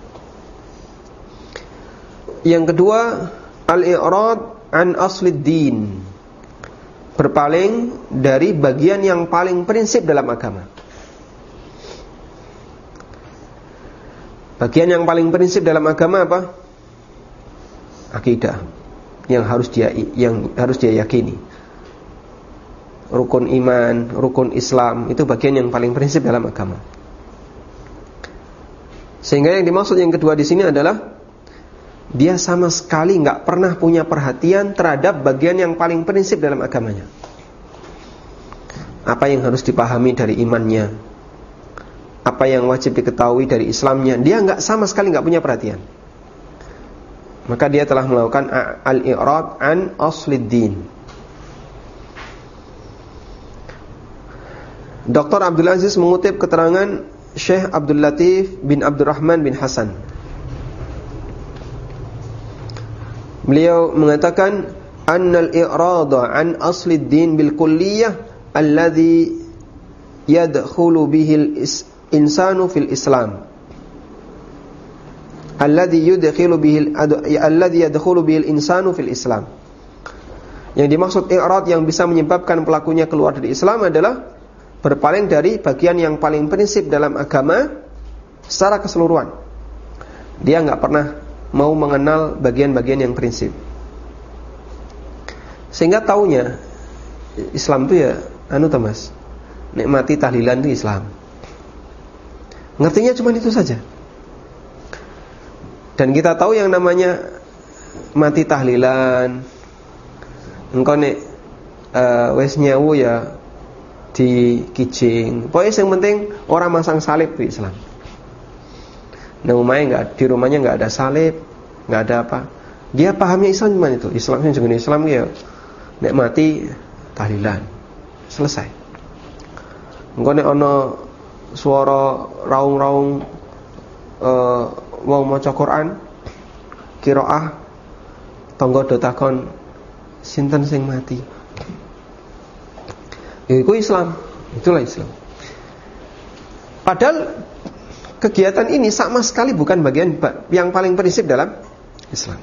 Yang kedua, al-i'rad an aslid din. Berpaling dari bagian yang paling prinsip dalam agama. Bagian yang paling prinsip dalam agama apa? Akidah. Yang harus dia yang harus dia yakini. Rukun iman, rukun Islam, itu bagian yang paling prinsip dalam agama. Sehingga yang dimaksud yang kedua di sini adalah dia sama sekali nggak pernah punya perhatian terhadap bagian yang paling prinsip dalam agamanya. Apa yang harus dipahami dari imannya, apa yang wajib diketahui dari Islamnya, dia nggak sama sekali nggak punya perhatian. Maka dia telah melakukan al-i'rad an aslid din. Doktor Abdul Aziz mengutip keterangan Syekh Abdul Latif bin Abdurrahman bin Hasan. Beliau mengatakan annal i'rada an aslid din bil kulliyah alladhi yadkhulu bihi al-insanu fil Islam. Alladhi yudkhilu bihi alladhi yadkhulu bihi al-insanu fil Islam. Yang dimaksud i'rad yang bisa menyebabkan pelakunya keluar dari Islam adalah berpaling dari bagian yang paling prinsip dalam agama secara keseluruhan. Dia enggak pernah mau mengenal bagian-bagian yang prinsip. Sehingga taunya Islam itu ya anu Thomas, nikmati tahlilan itu Islam. Ngertinya cuma itu saja. Dan kita tahu yang namanya mati tahlilan, engkau nek uh, wes nyawu ya di kijing. Pokoknya yang penting orang masang salib di Islam. Nah, rumahnya enggak, di rumahnya enggak ada salib, enggak ada apa. Dia pahamnya Islam cuma itu. Islam sing jenenge Islam ya nek mati tahlilan. Selesai. Engko nek ana swara raung-raung eh wong maca Quran, qiraah, tangga do takon sinten sing mati. Itu Islam, itulah Islam. Padahal kegiatan ini sama sekali bukan bagian yang paling prinsip dalam Islam.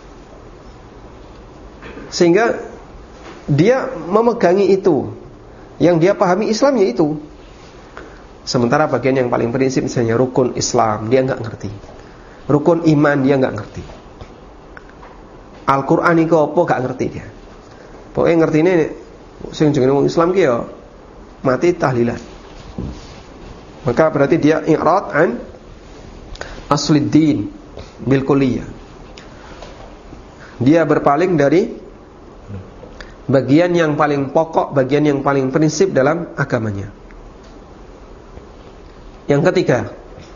Sehingga dia memegangi itu, yang dia pahami Islamnya itu. Sementara bagian yang paling prinsip misalnya rukun Islam, dia enggak ngerti. Rukun iman dia enggak ngerti. Al-Qur'an iku apa enggak ngerti dia. Pokoke ngertine sing jenenge wong Islam ki ya mati tahlilan. Maka berarti dia i'rad an aslid din bil kulliyah. Dia berpaling dari bagian yang paling pokok, bagian yang paling prinsip dalam agamanya. Yang ketiga,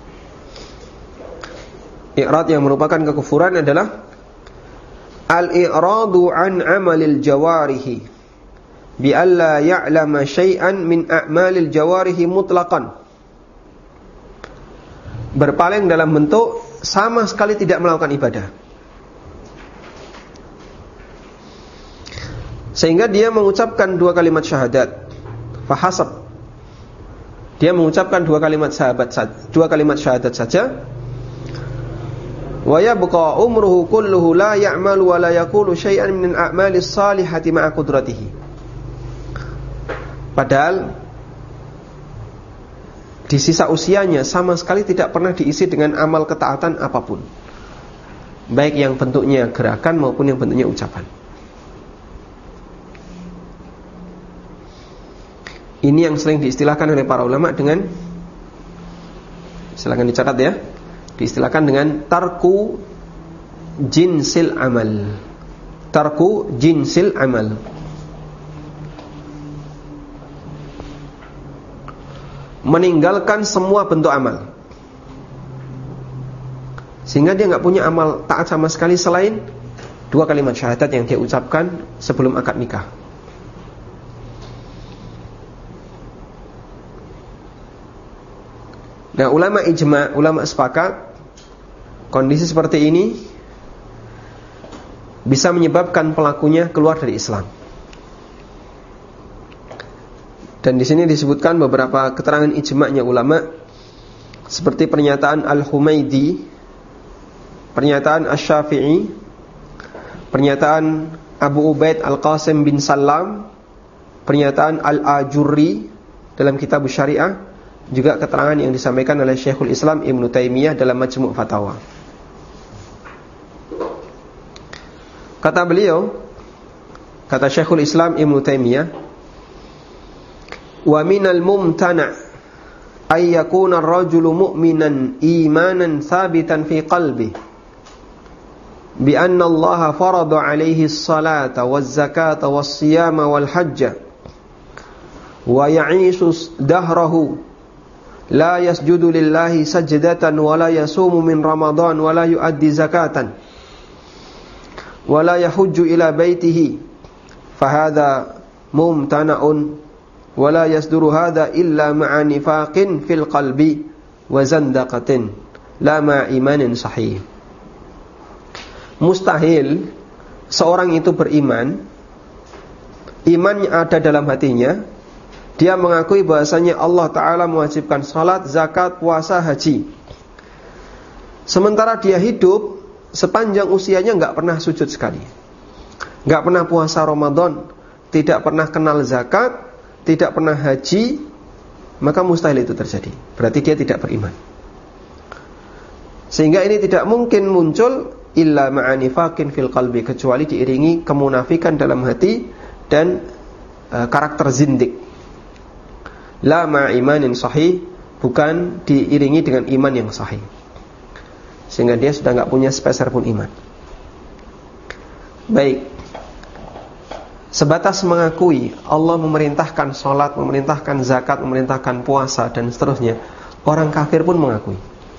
i'rad yang merupakan kekufuran adalah al-i'radu an amalil jawarihi bi alla ya'lama syai'an min a'malil jawarihi mutlaqan. Berpaling dalam bentuk sama sekali tidak melakukan ibadah. Sehingga dia mengucapkan dua kalimat syahadat. Fahasab. Dia mengucapkan dua kalimat syahadat saja, dua kalimat syahadat saja. Wa yabqa umruhu kulluhu la ya'malu wa la yaqulu syai'an min al-a'malis salihati ma'a qudratihi. Padahal di sisa usianya sama sekali tidak pernah diisi dengan amal ketaatan apapun, baik yang bentuknya gerakan maupun yang bentuknya ucapan. Ini yang sering diistilahkan oleh para ulama dengan, silakan dicatat ya, diistilahkan dengan tarku jinsil amal. Tarku jinsil amal. Meninggalkan semua bentuk amal, sehingga dia gak punya amal taat sama sekali selain dua kalimat syahadat yang dia ucapkan sebelum akad nikah. Nah, ulama ijma, ulama sepakat kondisi seperti ini bisa menyebabkan pelakunya keluar dari Islam. Dan di sini disebutkan beberapa keterangan ijma'nya ulama, seperti pernyataan Al-Humaydi, pernyataan Asy-Syafi'i, pernyataan Abu Ubaid Al-Qasim bin Salam, pernyataan Al-Ajurri dalam kitab Syariah, juga keterangan yang disampaikan oleh Syekhul Islam Ibnu Taimiyah dalam Majmu' Fatawa. Kata beliau, kata Syekhul Islam Ibnu Taimiyah, wa minal mumtana' ay yakuna ar-rajulu mu'minan imanan thabitan fi qalbi bi anna Allah farada 'alaihi as-salata waz-zakata was-siyama wal-hajja wa ya'ishu dahrahu la yasjudu lillahi sajdatan wa la yasumu min ramadan wa la yu'addi zakatan wa la yahujju ila baitihi fa hadha mumtana'un wala yasduru hadha illa ma'a nifaqin fil qalbi wa zandaqatin la ma'a imanin sahih. Mustahil seorang itu beriman, iman yang ada dalam hatinya, dia mengakui bahasanya Allah Ta'ala mewajibkan salat, zakat, puasa, haji, sementara dia hidup sepanjang usianya gak pernah sujud sekali, gak pernah puasa Ramadan, tidak pernah kenal zakat, tidak pernah haji, maka mustahil itu terjadi. Berarti dia tidak beriman. Sehingga ini tidak mungkin muncul illa ma'anifaqin fil qalbi, kecuali diiringi kemunafikan dalam hati dan uh, karakter zindik. La ma'imanin sahih, bukan diiringi dengan iman yang sahih, sehingga dia sudah gak punya sepeser pun iman. Baik, sebatas mengakui Allah memerintahkan sholat, memerintahkan zakat, memerintahkan puasa, dan seterusnya, orang kafir pun mengakui.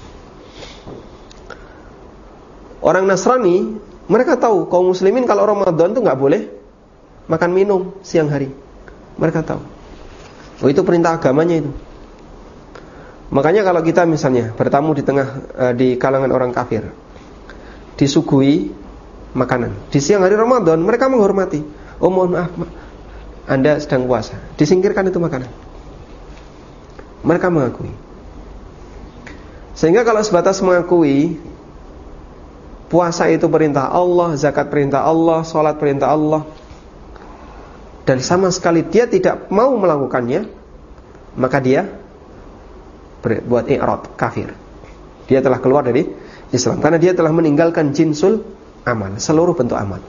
Orang Nasrani, mereka tahu kaum muslimin kalau Ramadan itu gak boleh makan minum siang hari. Mereka tahu, oh itu perintah agamanya itu. Makanya kalau kita misalnya bertamu di tengah uh, di kalangan orang kafir, disuguhi makanan di siang hari Ramadan, mereka menghormati. Oh mohon maaf, Anda sedang puasa, disingkirkan itu makanan. Mereka mengakui. Sehingga kalau sebatas mengakui puasa itu perintah Allah, zakat perintah Allah, sholat perintah Allah, dan sama sekali dia tidak mau melakukannya, maka dia berbuat i'rad, kafir. Dia telah keluar dari Islam, karena dia telah meninggalkan jinsul amal, seluruh bentuk amal.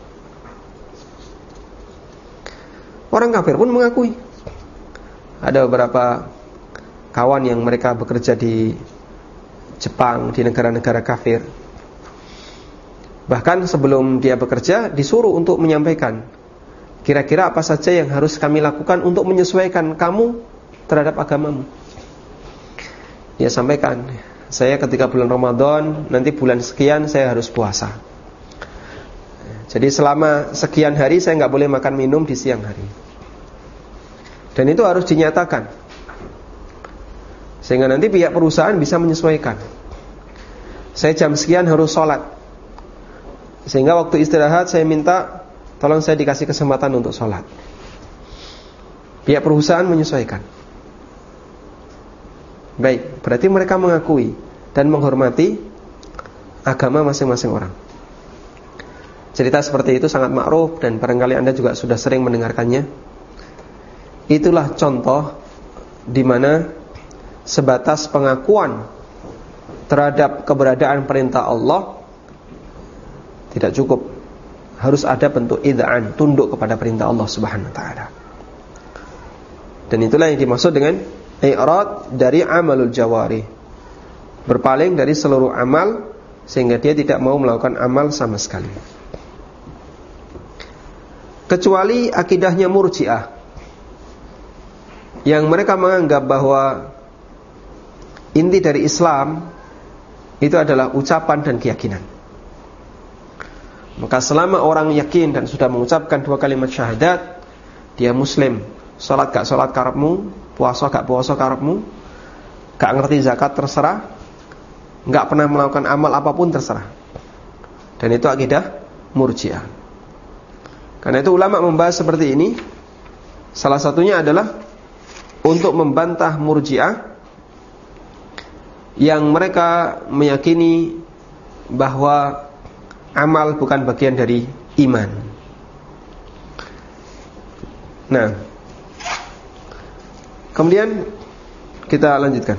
Orang kafir pun mengakui. Ada beberapa kawan yang mereka bekerja di Jepang, di negara-negara kafir. Bahkan sebelum dia bekerja, disuruh untuk menyampaikan, kira-kira apa saja yang harus kami lakukan untuk menyesuaikan kamu terhadap agamamu. Dia sampaikan, saya ketika bulan Ramadan, nanti bulan sekian saya harus puasa. Jadi selama sekian hari saya nggak boleh makan minum di siang hari. Dan itu harus dinyatakan, sehingga nanti pihak perusahaan bisa menyesuaikan. Saya jam sekian harus sholat, sehingga waktu istirahat saya minta tolong saya dikasih kesempatan untuk sholat. Pihak perusahaan menyesuaikan. Baik, berarti mereka mengakui dan menghormati agama masing-masing orang. Cerita seperti itu sangat ma'ruf dan barangkali Anda juga sudah sering mendengarkannya. itulah contoh di mana sebatas pengakuan terhadap keberadaan perintah Allah tidak cukup. Harus ada bentuk idza'an, tunduk kepada perintah Allah Subhanahu wa taala. Dan itulah yang dimaksud dengan i'rad dari amalul jawari. Berpaling dari seluruh amal sehingga dia tidak mau melakukan amal sama sekali. Kecuali akidahnya Murji'ah, yang mereka menganggap bahwa inti dari Islam itu adalah ucapan dan keyakinan. Maka selama orang yakin dan sudah mengucapkan dua kalimat syahadat, dia muslim. Salat gak salat karepmu, puasa gak puasa karepmu, gak ngerti zakat terserah, gak pernah melakukan amal apapun terserah. Dan itu akidah Murji'ah. Karena itu ulama membahas seperti ini. Salah satunya adalah untuk membantah Murji'ah yang mereka meyakini bahwa amal bukan bagian dari iman. Nah, kemudian kita lanjutkan.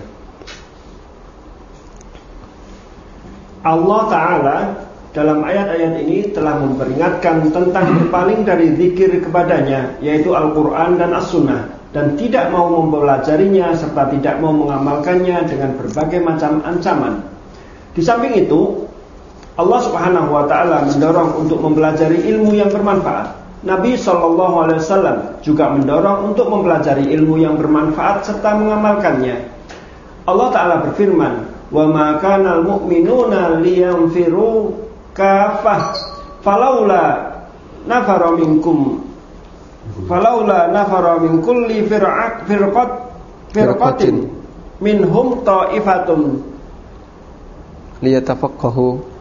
Allah Ta'ala dalam ayat-ayat ini telah memperingatkan tentang berpaling dari zikir kepadanya, yaitu Al-Quran dan As-Sunnah, dan tidak mau mempelajarinya serta tidak mau mengamalkannya dengan berbagai macam ancaman. Di samping itu, Allah Subhanahu wa taala mendorong untuk mempelajari ilmu yang bermanfaat. Nabi sallallahu alaihi wasallam juga mendorong untuk mempelajari ilmu yang bermanfaat serta mengamalkannya. Allah Ta'ala berfirman, "Wa ma kanal mu'minuna liyanfiru kafah falaula nafara minkum falaula nafara min kulli firqat firqat firqatin minhum ta'ifatun liyatafaqahu."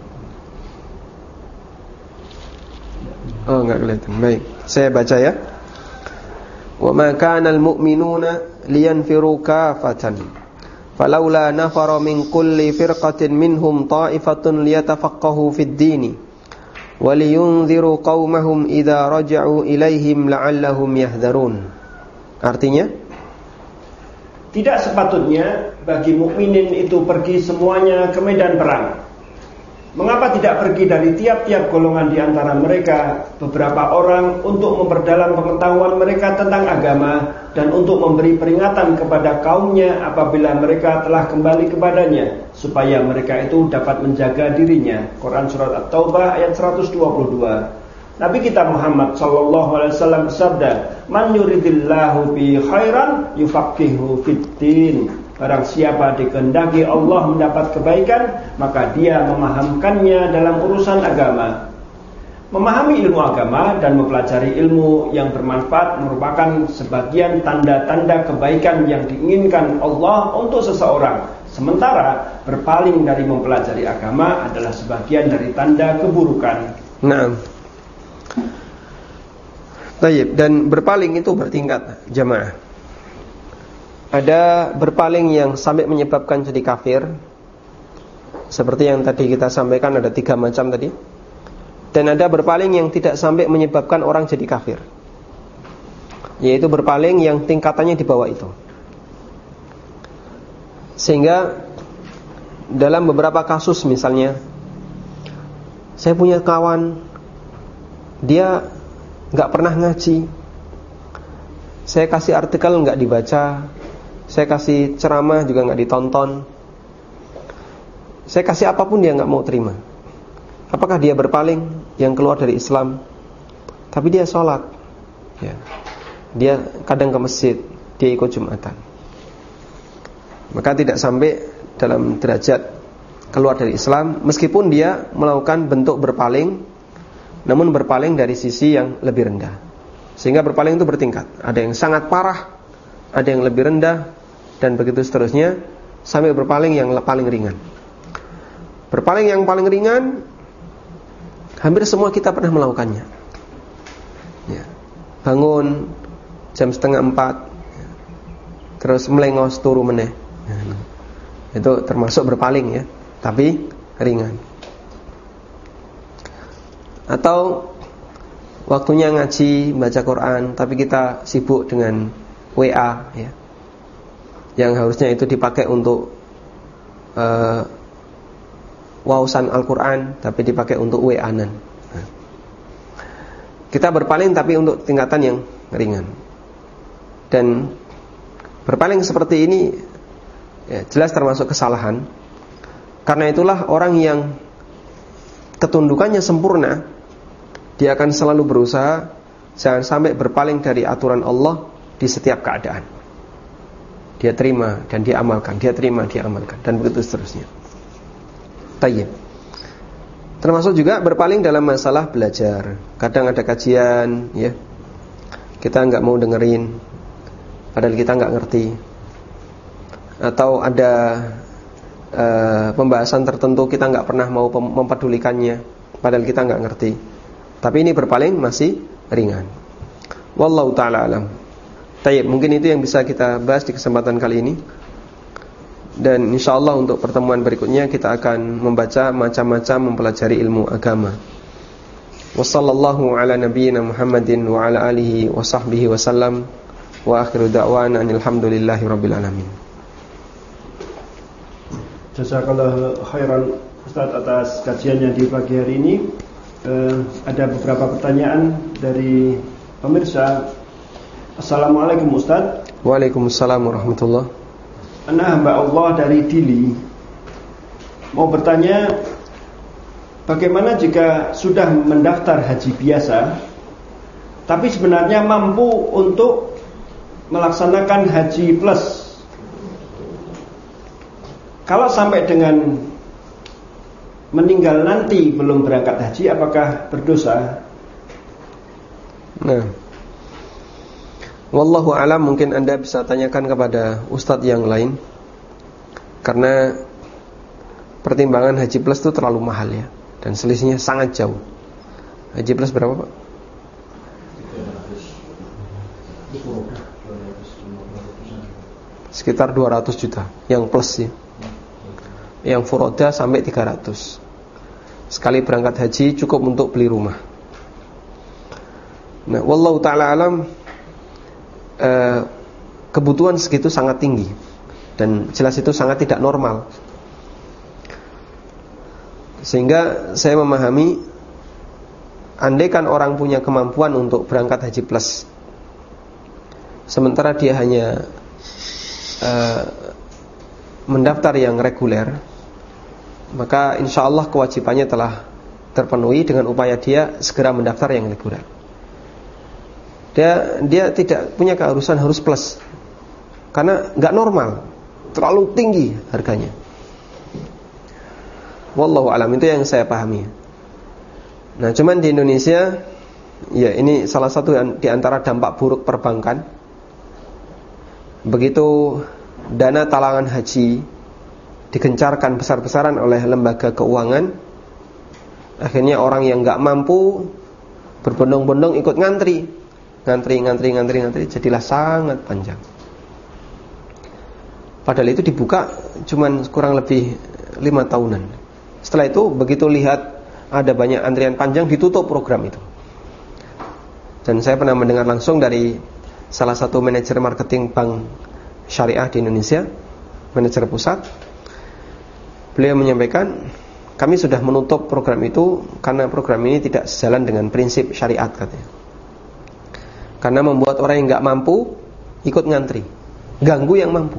Oh, enggak kelihatan. Baik, saya baca ya. Wa ma kana al-mu'minuna liyanfiru kafatan falaula nafara min kulli firqatin minhum ta'ifatun liyatafaqahu fid dini wa liyunziru qaumahum idza raja'u ilaihim la'allahum yahdharun. Artinya, tidak sepatutnya bagi mukminin itu pergi semuanya ke medan perang. Mengapa tidak pergi dari tiap-tiap golongan di antara mereka beberapa orang untuk memperdalam pengetahuan mereka tentang agama dan untuk memberi peringatan kepada kaumnya apabila mereka telah kembali kepadanya, supaya mereka itu dapat menjaga dirinya. Quran Surat At-Taubah ayat seratus dua puluh dua. Nabi kita Muhammad sallallahu alaihi wasallam bersabda, "Man yuridillahu bi khairan yufaqihu fid-din." Barang siapa dikehendaki Allah mendapat kebaikan, maka dia memahamkannya dalam urusan agama. Memahami ilmu agama dan mempelajari ilmu yang bermanfaat merupakan sebagian tanda-tanda kebaikan yang diinginkan Allah untuk seseorang. Sementara berpaling dari mempelajari agama adalah sebagian dari tanda keburukan. Nah, baik, dan berpaling itu bertingkat, jamaah. Ada berpaling yang sampai menyebabkan jadi kafir, seperti yang tadi kita sampaikan, ada tiga macam tadi. Dan ada berpaling yang tidak sampai menyebabkan orang jadi kafir, yaitu berpaling yang tingkatannya di bawah itu. Sehingga dalam beberapa kasus, misalnya saya punya kawan, dia gak pernah ngaji, saya kasih artikel gak dibaca, saya kasih ceramah juga gak ditonton, saya kasih apapun dia gak mau terima. Apakah dia berpaling yang keluar dari Islam? Tapi dia sholat ya. Dia kadang ke masjid, dia ikut Jumatan, maka tidak sampai dalam derajat keluar dari Islam, meskipun dia melakukan bentuk berpaling, namun berpaling dari sisi yang lebih rendah. Sehingga berpaling itu bertingkat, ada yang sangat parah, ada yang lebih rendah, dan begitu seterusnya sampai berpaling yang paling ringan. Berpaling yang paling ringan hampir semua kita pernah melakukannya ya. Bangun jam setengah empat, terus melengos turu meneh, itu termasuk berpaling ya, tapi ringan. Atau waktunya ngaji, baca Quran, tapi kita sibuk dengan W A, ya, yang harusnya itu dipakai untuk uh, wausan Al-Quran, tapi dipakai untuk W A-nan. Nah, kita berpaling tapi untuk tingkatan yang ringan. Dan berpaling seperti ini ya, jelas termasuk kesalahan. Karena itulah orang yang ketundukannya sempurna, dia akan selalu berusaha jangan sampai berpaling dari aturan Allah di setiap keadaan. Dia terima dan dia amalkan, dia terima, dia amalkan, dan begitu seterusnya. Tayyib. Termasuk juga berpaling dalam masalah belajar. Kadang ada kajian, ya, kita nggak mau dengerin, padahal kita nggak ngerti. Atau ada uh, pembahasan tertentu kita nggak pernah mau mempedulikannya, padahal kita nggak ngerti. Tapi ini berpaling masih ringan. Wallahu ta'ala alam. Tayyib, mungkin itu yang bisa kita bahas di kesempatan kali ini. Dan insyaallah untuk pertemuan berikutnya kita akan membaca macam-macam mempelajari ilmu agama. Wassallallahu ala nabiyyina Muhammadin wa ala alihi wa sahbihi wasallam. Wa akhiru da'wana alhamdulillahi rabbil alamin. Jazakallahu khairan Ustaz atas kajiannya di pagi hari ini. Uh, ada beberapa pertanyaan dari pemirsa. Assalamualaikum Ustaz. Waalaikumsalam warahmatullahi. Ana hamba Allah dari Dili mau bertanya, bagaimana jika sudah mendaftar haji biasa tapi sebenarnya mampu untuk melaksanakan haji plus? Kalau sampai dengan meninggal nanti belum berangkat haji, apakah berdosa? Nah, wallahu alam, mungkin Anda bisa tanyakan kepada ustadz yang lain, karena pertimbangan haji plus itu terlalu mahal, ya, dan selisihnya sangat jauh. Haji plus berapa, Pak? Sekitar dua ratus juta yang plus, ya. Yang furoda sampai tiga ratus. Sekali berangkat haji cukup untuk beli rumah. Nah, wallahu ta'ala alam, eh, kebutuhan segitu sangat tinggi, dan jelas itu sangat tidak normal. Sehingga saya memahami, andaikan orang punya kemampuan untuk berangkat haji plus, sementara dia hanya eh, mendaftar yang reguler, maka insya Allah kewajibannya telah terpenuhi dengan upaya dia segera mendaftar yang reguler. Dia dia tidak punya keharusan harus plus, karena nggak normal, terlalu tinggi harganya. Wallahu alam, itu yang saya pahami. Nah, cuman di Indonesia, ya ini salah satu di antara dampak buruk perbankan. Begitu dana talangan haji digencarkan besar-besaran oleh lembaga keuangan, akhirnya orang yang nggak mampu berbondong-bondong ikut ngantri. Ngantri, ngantri, ngantri, ngantri, jadilah sangat panjang. Padahal itu dibuka cuman kurang lebih lima tahunan. Setelah itu begitu lihat ada banyak antrian panjang, ditutup program itu. Dan saya pernah mendengar langsung dari salah satu manajer marketing bank syariah di Indonesia, manajer pusat. Beliau menyampaikan, kami sudah menutup program itu karena program ini tidak sejalan dengan prinsip syariat, katanya. Karena membuat orang yang nggak mampu ikut ngantri, ganggu yang mampu.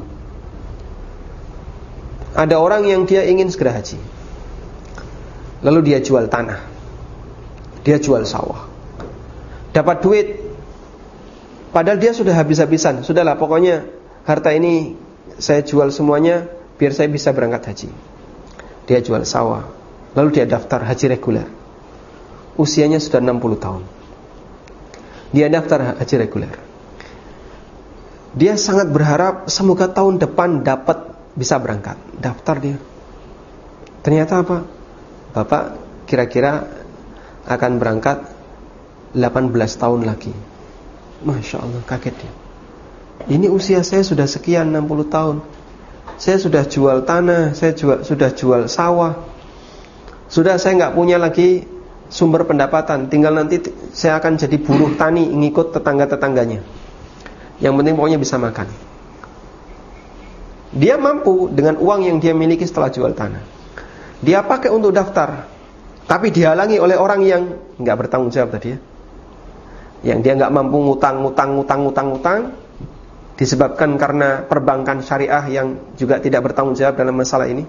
Ada orang yang dia ingin segera haji, lalu dia jual tanah, dia jual sawah, dapat duit, padahal dia sudah habis-habisan. Sudahlah, pokoknya harta ini saya jual semuanya biar saya bisa berangkat haji. Dia jual sawah, lalu dia daftar haji reguler. Usianya sudah enam puluh tahun. Dia daftar haji reguler. Dia sangat berharap semoga tahun depan dapat bisa berangkat. Daftar dia. Ternyata apa? Bapak kira-kira akan berangkat delapan belas tahun lagi. Masya Allah, kaget dia. Ini usia saya sudah sekian, enam puluh tahun. Saya sudah jual tanah, saya jual, sudah jual sawah. Sudah saya nggak punya lagi sumber pendapatan, tinggal nanti saya akan jadi buruh tani ngikut tetangga-tetangganya. Yang penting pokoknya bisa makan. Dia mampu dengan uang yang dia miliki setelah jual tanah. Dia pakai untuk daftar, tapi dihalangi oleh orang yang nggak bertanggung jawab tadi ya. Yang dia nggak mampu ngutang, ngutang, ngutang, ngutang, ngutang, disebabkan karena perbankan syariah yang juga tidak bertanggung jawab dalam masalah ini.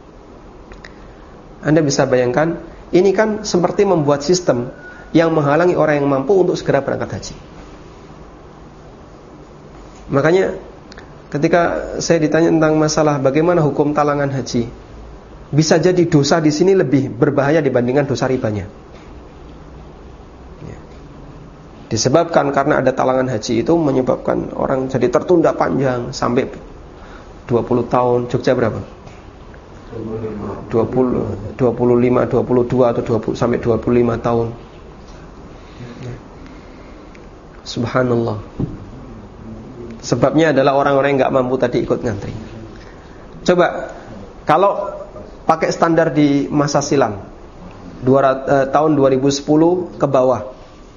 Anda bisa bayangkan, ini kan seperti membuat sistem yang menghalangi orang yang mampu untuk segera berangkat haji. Makanya ketika saya ditanya tentang masalah bagaimana hukum talangan haji, bisa jadi dosa di sini lebih berbahaya dibandingkan dosa ribanya. Ya. Disebabkan karena ada talangan haji itu menyebabkan orang jadi tertunda panjang sampai dua puluh tahun. Jogja berapa? dua puluh, dua puluh lima, dua puluh dua atau dua puluh sampai dua puluh lima tahun. Subhanallah. Sebabnya adalah orang-orang yang nggak mampu tadi ikut ngantri. Coba kalau pakai standar di masa silam dua, eh, tahun dua ribu sepuluh ke bawah,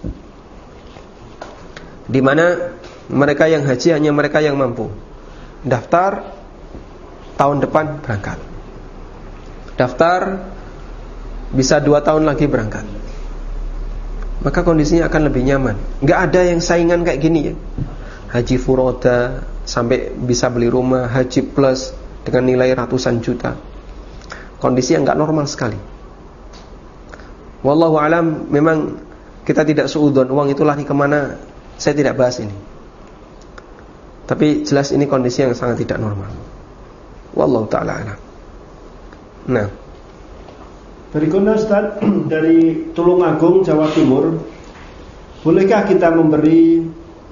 di mana mereka yang haji hanya mereka yang mampu. Daftar, tahun depan berangkat. Daftar, bisa dua tahun lagi berangkat. Maka kondisinya akan lebih nyaman. Nggak ada yang saingan kayak gini ya. Haji furoda sampai bisa beli rumah, haji plus dengan nilai ratusan juta. Kondisi yang nggak normal sekali. Wallahu alam, memang kita tidak suudzon uang itu lari kemana, saya tidak bahas ini. Tapi jelas ini kondisi yang sangat tidak normal. Wallahu ta'ala alam. Nah, berikutnya Ustaz, dari Tulungagung, Jawa Timur, bolehkah kita memberi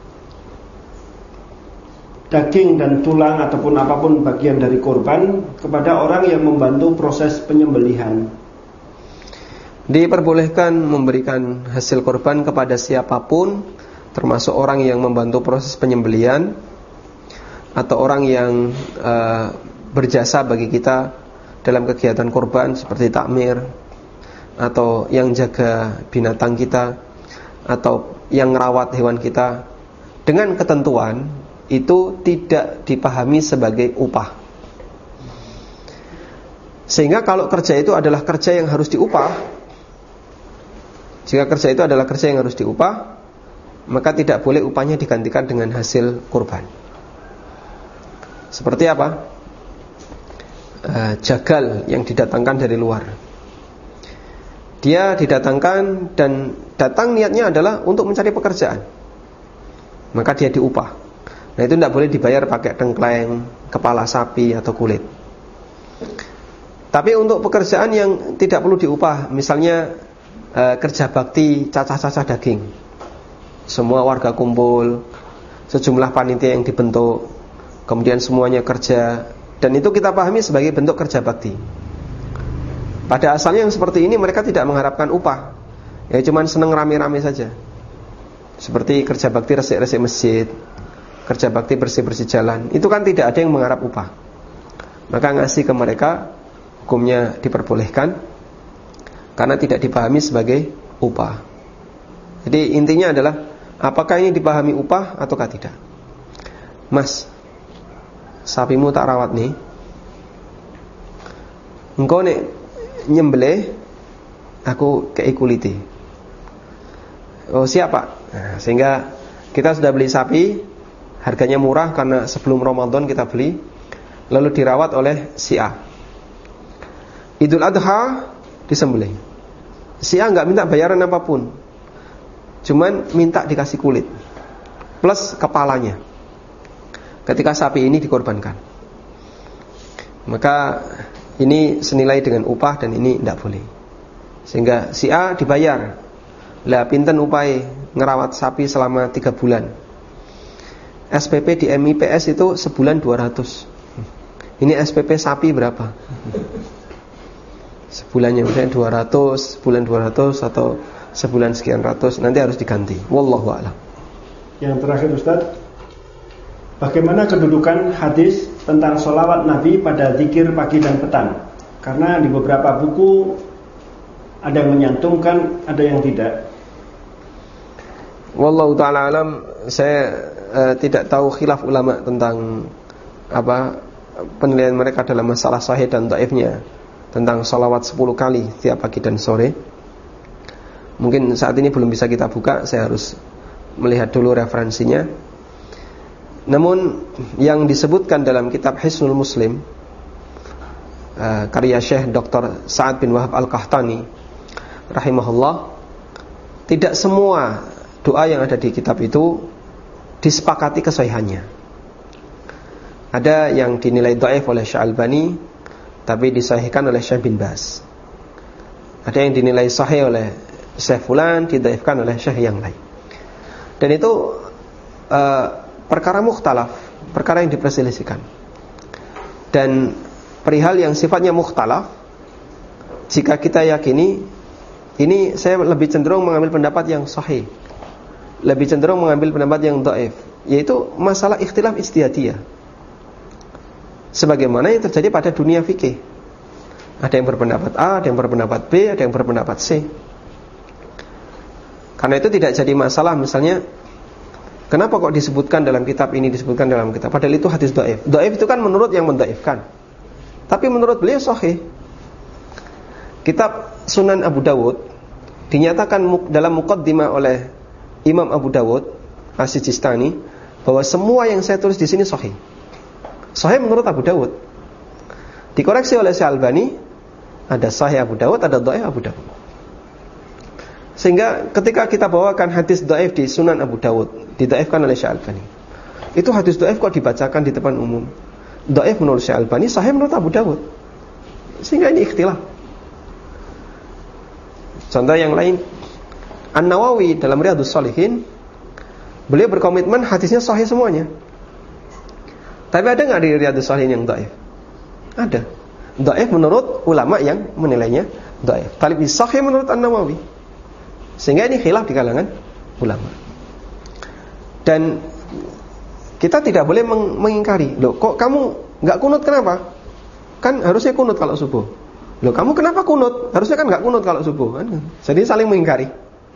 daging dan tulang ataupun apapun bagian dari korban kepada orang yang membantu proses penyembelihan? Diperbolehkan memberikan hasil korban kepada siapapun, termasuk orang yang membantu proses penyembelihan atau orang yang uh, berjasa bagi kita dalam kegiatan korban seperti takmir, atau yang jaga binatang kita, atau yang merawat hewan kita, dengan ketentuan itu tidak dipahami sebagai upah. Sehingga kalau kerja itu adalah kerja yang harus diupah, jika kerja itu adalah kerja yang harus diupah, maka tidak boleh upahnya digantikan dengan hasil kurban. Seperti apa? Uh, jagal yang didatangkan dari luar. Dia didatangkan dan datang niatnya adalah untuk mencari pekerjaan, maka dia diupah. Nah itu tidak boleh dibayar pakai tengkleng, kepala sapi atau kulit. Tapi untuk pekerjaan yang tidak perlu diupah, misalnya uh, kerja bakti cacah-cacah daging, semua warga kumpul, sejumlah panitia yang dibentuk, kemudian semuanya kerja, dan itu kita pahami sebagai bentuk kerja bakti. Pada asalnya yang seperti ini mereka tidak mengharapkan upah, ya cuman seneng rame-rame saja. Seperti kerja bakti resik-resik masjid, kerja bakti bersih-bersih jalan, itu kan tidak ada yang mengharap upah. Maka ngasih ke mereka hukumnya diperbolehkan, karena tidak dipahami sebagai upah. Jadi intinya adalah apakah ini dipahami upah ataukah tidak. Mas, sapimu tak rawat nih, engkau nek nyembelih aku kei kuliti. Oh siap pak. Nah, sehingga kita sudah beli sapi, harganya murah karena sebelum Ramadan kita beli, lalu dirawat oleh si A. Idul Adha disembelih. Si A nggak minta bayaran apapun, cuman minta dikasih kulit plus kepalanya ketika sapi ini dikorbankan. Maka ini senilai dengan upah dan ini tidak boleh. Sehingga si A dibayar. Lah pinten upahe ngerawat sapi selama tiga bulan. S P P di M I P S itu sebulan dua ratus. Ini S P P sapi berapa? Sebulannya misalnya dua ratus, sebulan dua ratus atau sebulan sekian ratus, nanti harus diganti. Wallahu a'lam. Yang terakhir Ustaz, bagaimana kedudukan hadis tentang sholawat Nabi pada zikir pagi dan petang? Karena di beberapa buku Ada yang menyantumkan, ada yang tidak. Wallahu ta'ala alam. Saya uh, tidak tahu khilaf ulama tentang apa penilaian mereka dalam masalah sahih dan dhaifnya, tentang salawat sepuluh kali tiap pagi dan sore. Mungkin saat ini belum bisa kita buka, saya harus melihat dulu referensinya. Namun yang disebutkan dalam kitab Hisnul Muslim, uh, karya Syekh Doktor Sa'ad bin Wahab Al-Qahtani rahimahullah, tidak semua doa yang ada di kitab itu disepakati kesahihannya. Ada yang dinilai dhaif oleh Syekh Albani tapi disahihkan oleh Syekh bin Baz. Ada yang dinilai sahih oleh Syekh fulan, didhaifkan oleh Syekh yang lain. Dan itu uh, perkara mukhtalaf, perkara yang diperselisihkan. Dan perihal yang sifatnya mukhtalaf, jika kita yakini, ini saya lebih cenderung mengambil pendapat yang sahih, lebih cenderung mengambil pendapat yang dhaif, yaitu masalah ikhtilaf ijtihadiyah, sebagaimana yang terjadi pada dunia fikih. Ada yang berpendapat A, ada yang berpendapat B, ada yang berpendapat C. Karena itu tidak jadi masalah misalnya, kenapa kok disebutkan dalam kitab ini, disebutkan dalam kitab, padahal itu hadis dhaif. Dhaif itu kan menurut yang mendhaifkan, tapi menurut beliau sahih. Kitab Sunan Abu Dawud dinyatakan dalam muqaddimah oleh Imam Abu Dawud As-Sijistani bahwa semua yang saya tulis di sini sahih. Sahih menurut Abu Dawud. Dikoreksi oleh Syekh Albani, ada sahih Abu Dawud, ada dhaif Abu Dawud. Sehingga ketika kita bawakan hadis dhaif di Sunan Abu Dawud, didhaifkan oleh Syekh Albani, itu hadis dhaif kok dibacakan di depan umum. Dhaif menurut Syekh Albani, sahih menurut Abu Dawud. Sehingga ini ikhtilaf. Contoh yang lain, An-Nawawi dalam Riyadhus Shalihin, beliau berkomitmen hadisnya sahih semuanya. Tapi ada nggak di Riyadhus Shalihin yang dhaif? Ada. Dhaif menurut ulama yang menilainya dhaif. Tapi sahih menurut An-Nawawi. Sehingga ini khilaf di kalangan ulama. Dan kita tidak boleh meng- mengingkari. Loh, kok kamu nggak kunut kenapa? Kan harusnya kunut kalau subuh. Loh, kamu kenapa kunut? Harusnya kan nggak kunut kalau subuh. Kan? Jadi saling mengingkari.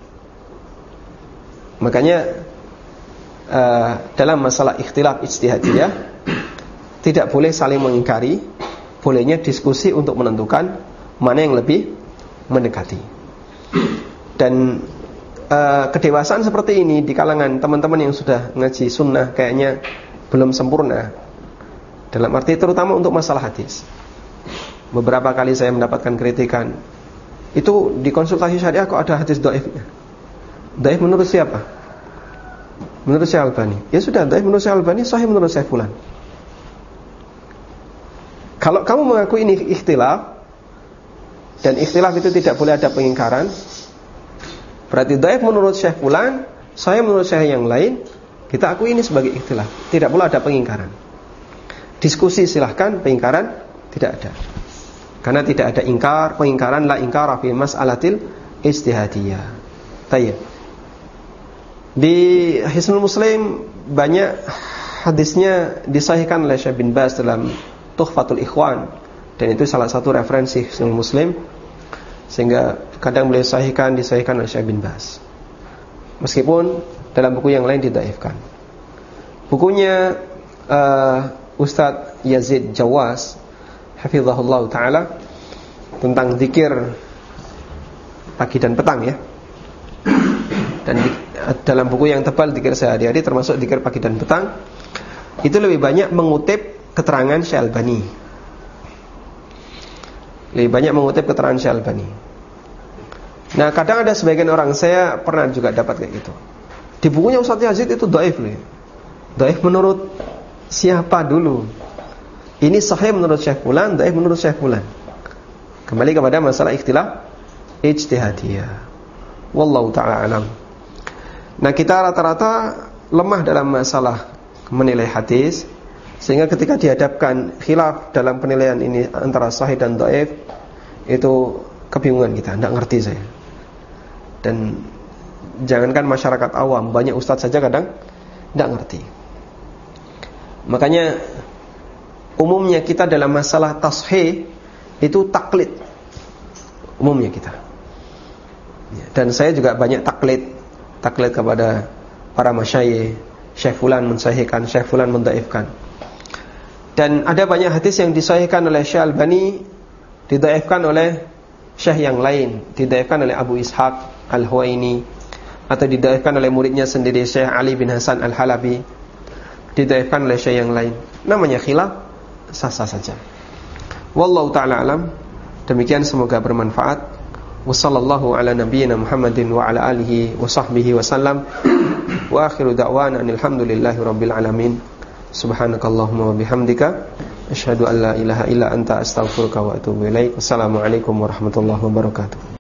Makanya uh, dalam masalah ikhtilaf ijtihadiyah tidak boleh saling mengingkari. Bolehnya diskusi untuk menentukan mana yang lebih mendekati. Dan uh, kedewasaan seperti ini di kalangan teman-teman yang sudah ngaji sunnah kayaknya belum sempurna. Dalam arti terutama untuk masalah hadis. Beberapa kali saya mendapatkan kritikan, itu di konsultasi syariah kok ada hadis dhaifnya. Dhaif menurut siapa? Menurut Syekh Albani. Ya sudah, dhaif menurut Syekh Albani, sahih menurut Syekh fulan. Kalau kamu mengaku ini ikhtilaf, dan ikhtilaf itu tidak boleh ada pengingkaran, berarti dhaif menurut Syekh fulan, sahih menurut Syekh yang lain, kita akui ini sebagai ikhtilaf. Tidak boleh ada pengingkaran. Diskusi silahkan, pengingkaran tidak ada. Karena tidak ada ingkar, pengingkaran la ingkara fi mas'alatil ijtihadiyah. Tayyib. Di Hisnul Muslim banyak hadisnya disahihkan oleh Syekh bin Baz dalam Tuhfatul Ikhwan, dan itu salah satu referensi Hisnul Muslim, sehingga kadang beliau sahihkan, disahihkan oleh Syekh bin Baz. Meskipun dalam buku yang lain didhaifkan. Bukunya uh, Ustadz Yazid Jawas hafizahullah ta'ala tentang zikir pagi dan petang ya. Dan di, dalam buku yang tebal zikir sehari-hari termasuk zikir pagi dan petang, itu lebih banyak mengutip keterangan Syekh Albani. Lebih banyak mengutip keterangan Syekh Albani. Nah, kadang ada sebagian orang, saya pernah juga dapat kayak gitu. Di bukunya Ustadz Yazid itu dhaif loh. Dhaif menurut siapa dulu? Ini sahih menurut Syekh fulan, dhaif menurut Syekh fulan. Kembali kepada masalah ikhtilaf ijtihadiyah. Wallahu ta'ala alam. Nah, kita rata-rata lemah dalam masalah menilai hadis, sehingga ketika dihadapkan khilaf dalam penilaian ini antara sahih dan dhaif, itu kebingungan kita, tidak ngerti saya. Dan jangankan masyarakat awam, banyak ustadz saja kadang tidak ngerti. Makanya umumnya kita dalam masalah tashih itu taklid. Umumnya kita Dan saya juga banyak taklid taklid kepada para masyayikh. Syekh fulan mensahihkan, Syekh fulan mendhaifkan. Dan ada banyak hadis yang disahihkan oleh Syekh Albani, didhaifkan oleh syekh yang lain, didhaifkan oleh Abu Ishaq Al-Huwaini, atau didhaifkan oleh muridnya sendiri Syekh Ali bin Hasan Al-Halabi, didhaifkan oleh syekh yang lain. Namanya khilaf, sah-sah saja. Wallahu ta'ala alam. Demikian, semoga bermanfaat. Wassallallahu ala nabiyyina Muhammadin wa ala alihi wa sahbihi wa sallam. Wa akhiru da'wana alhamdulillahi rabbil alamin. Subhanakallahumma wa bihamdika asyhadu an la ilaha illa anta astaghfiruka wa atubu ilaik. Wassalamualaikum warahmatullahi wabarakatuh.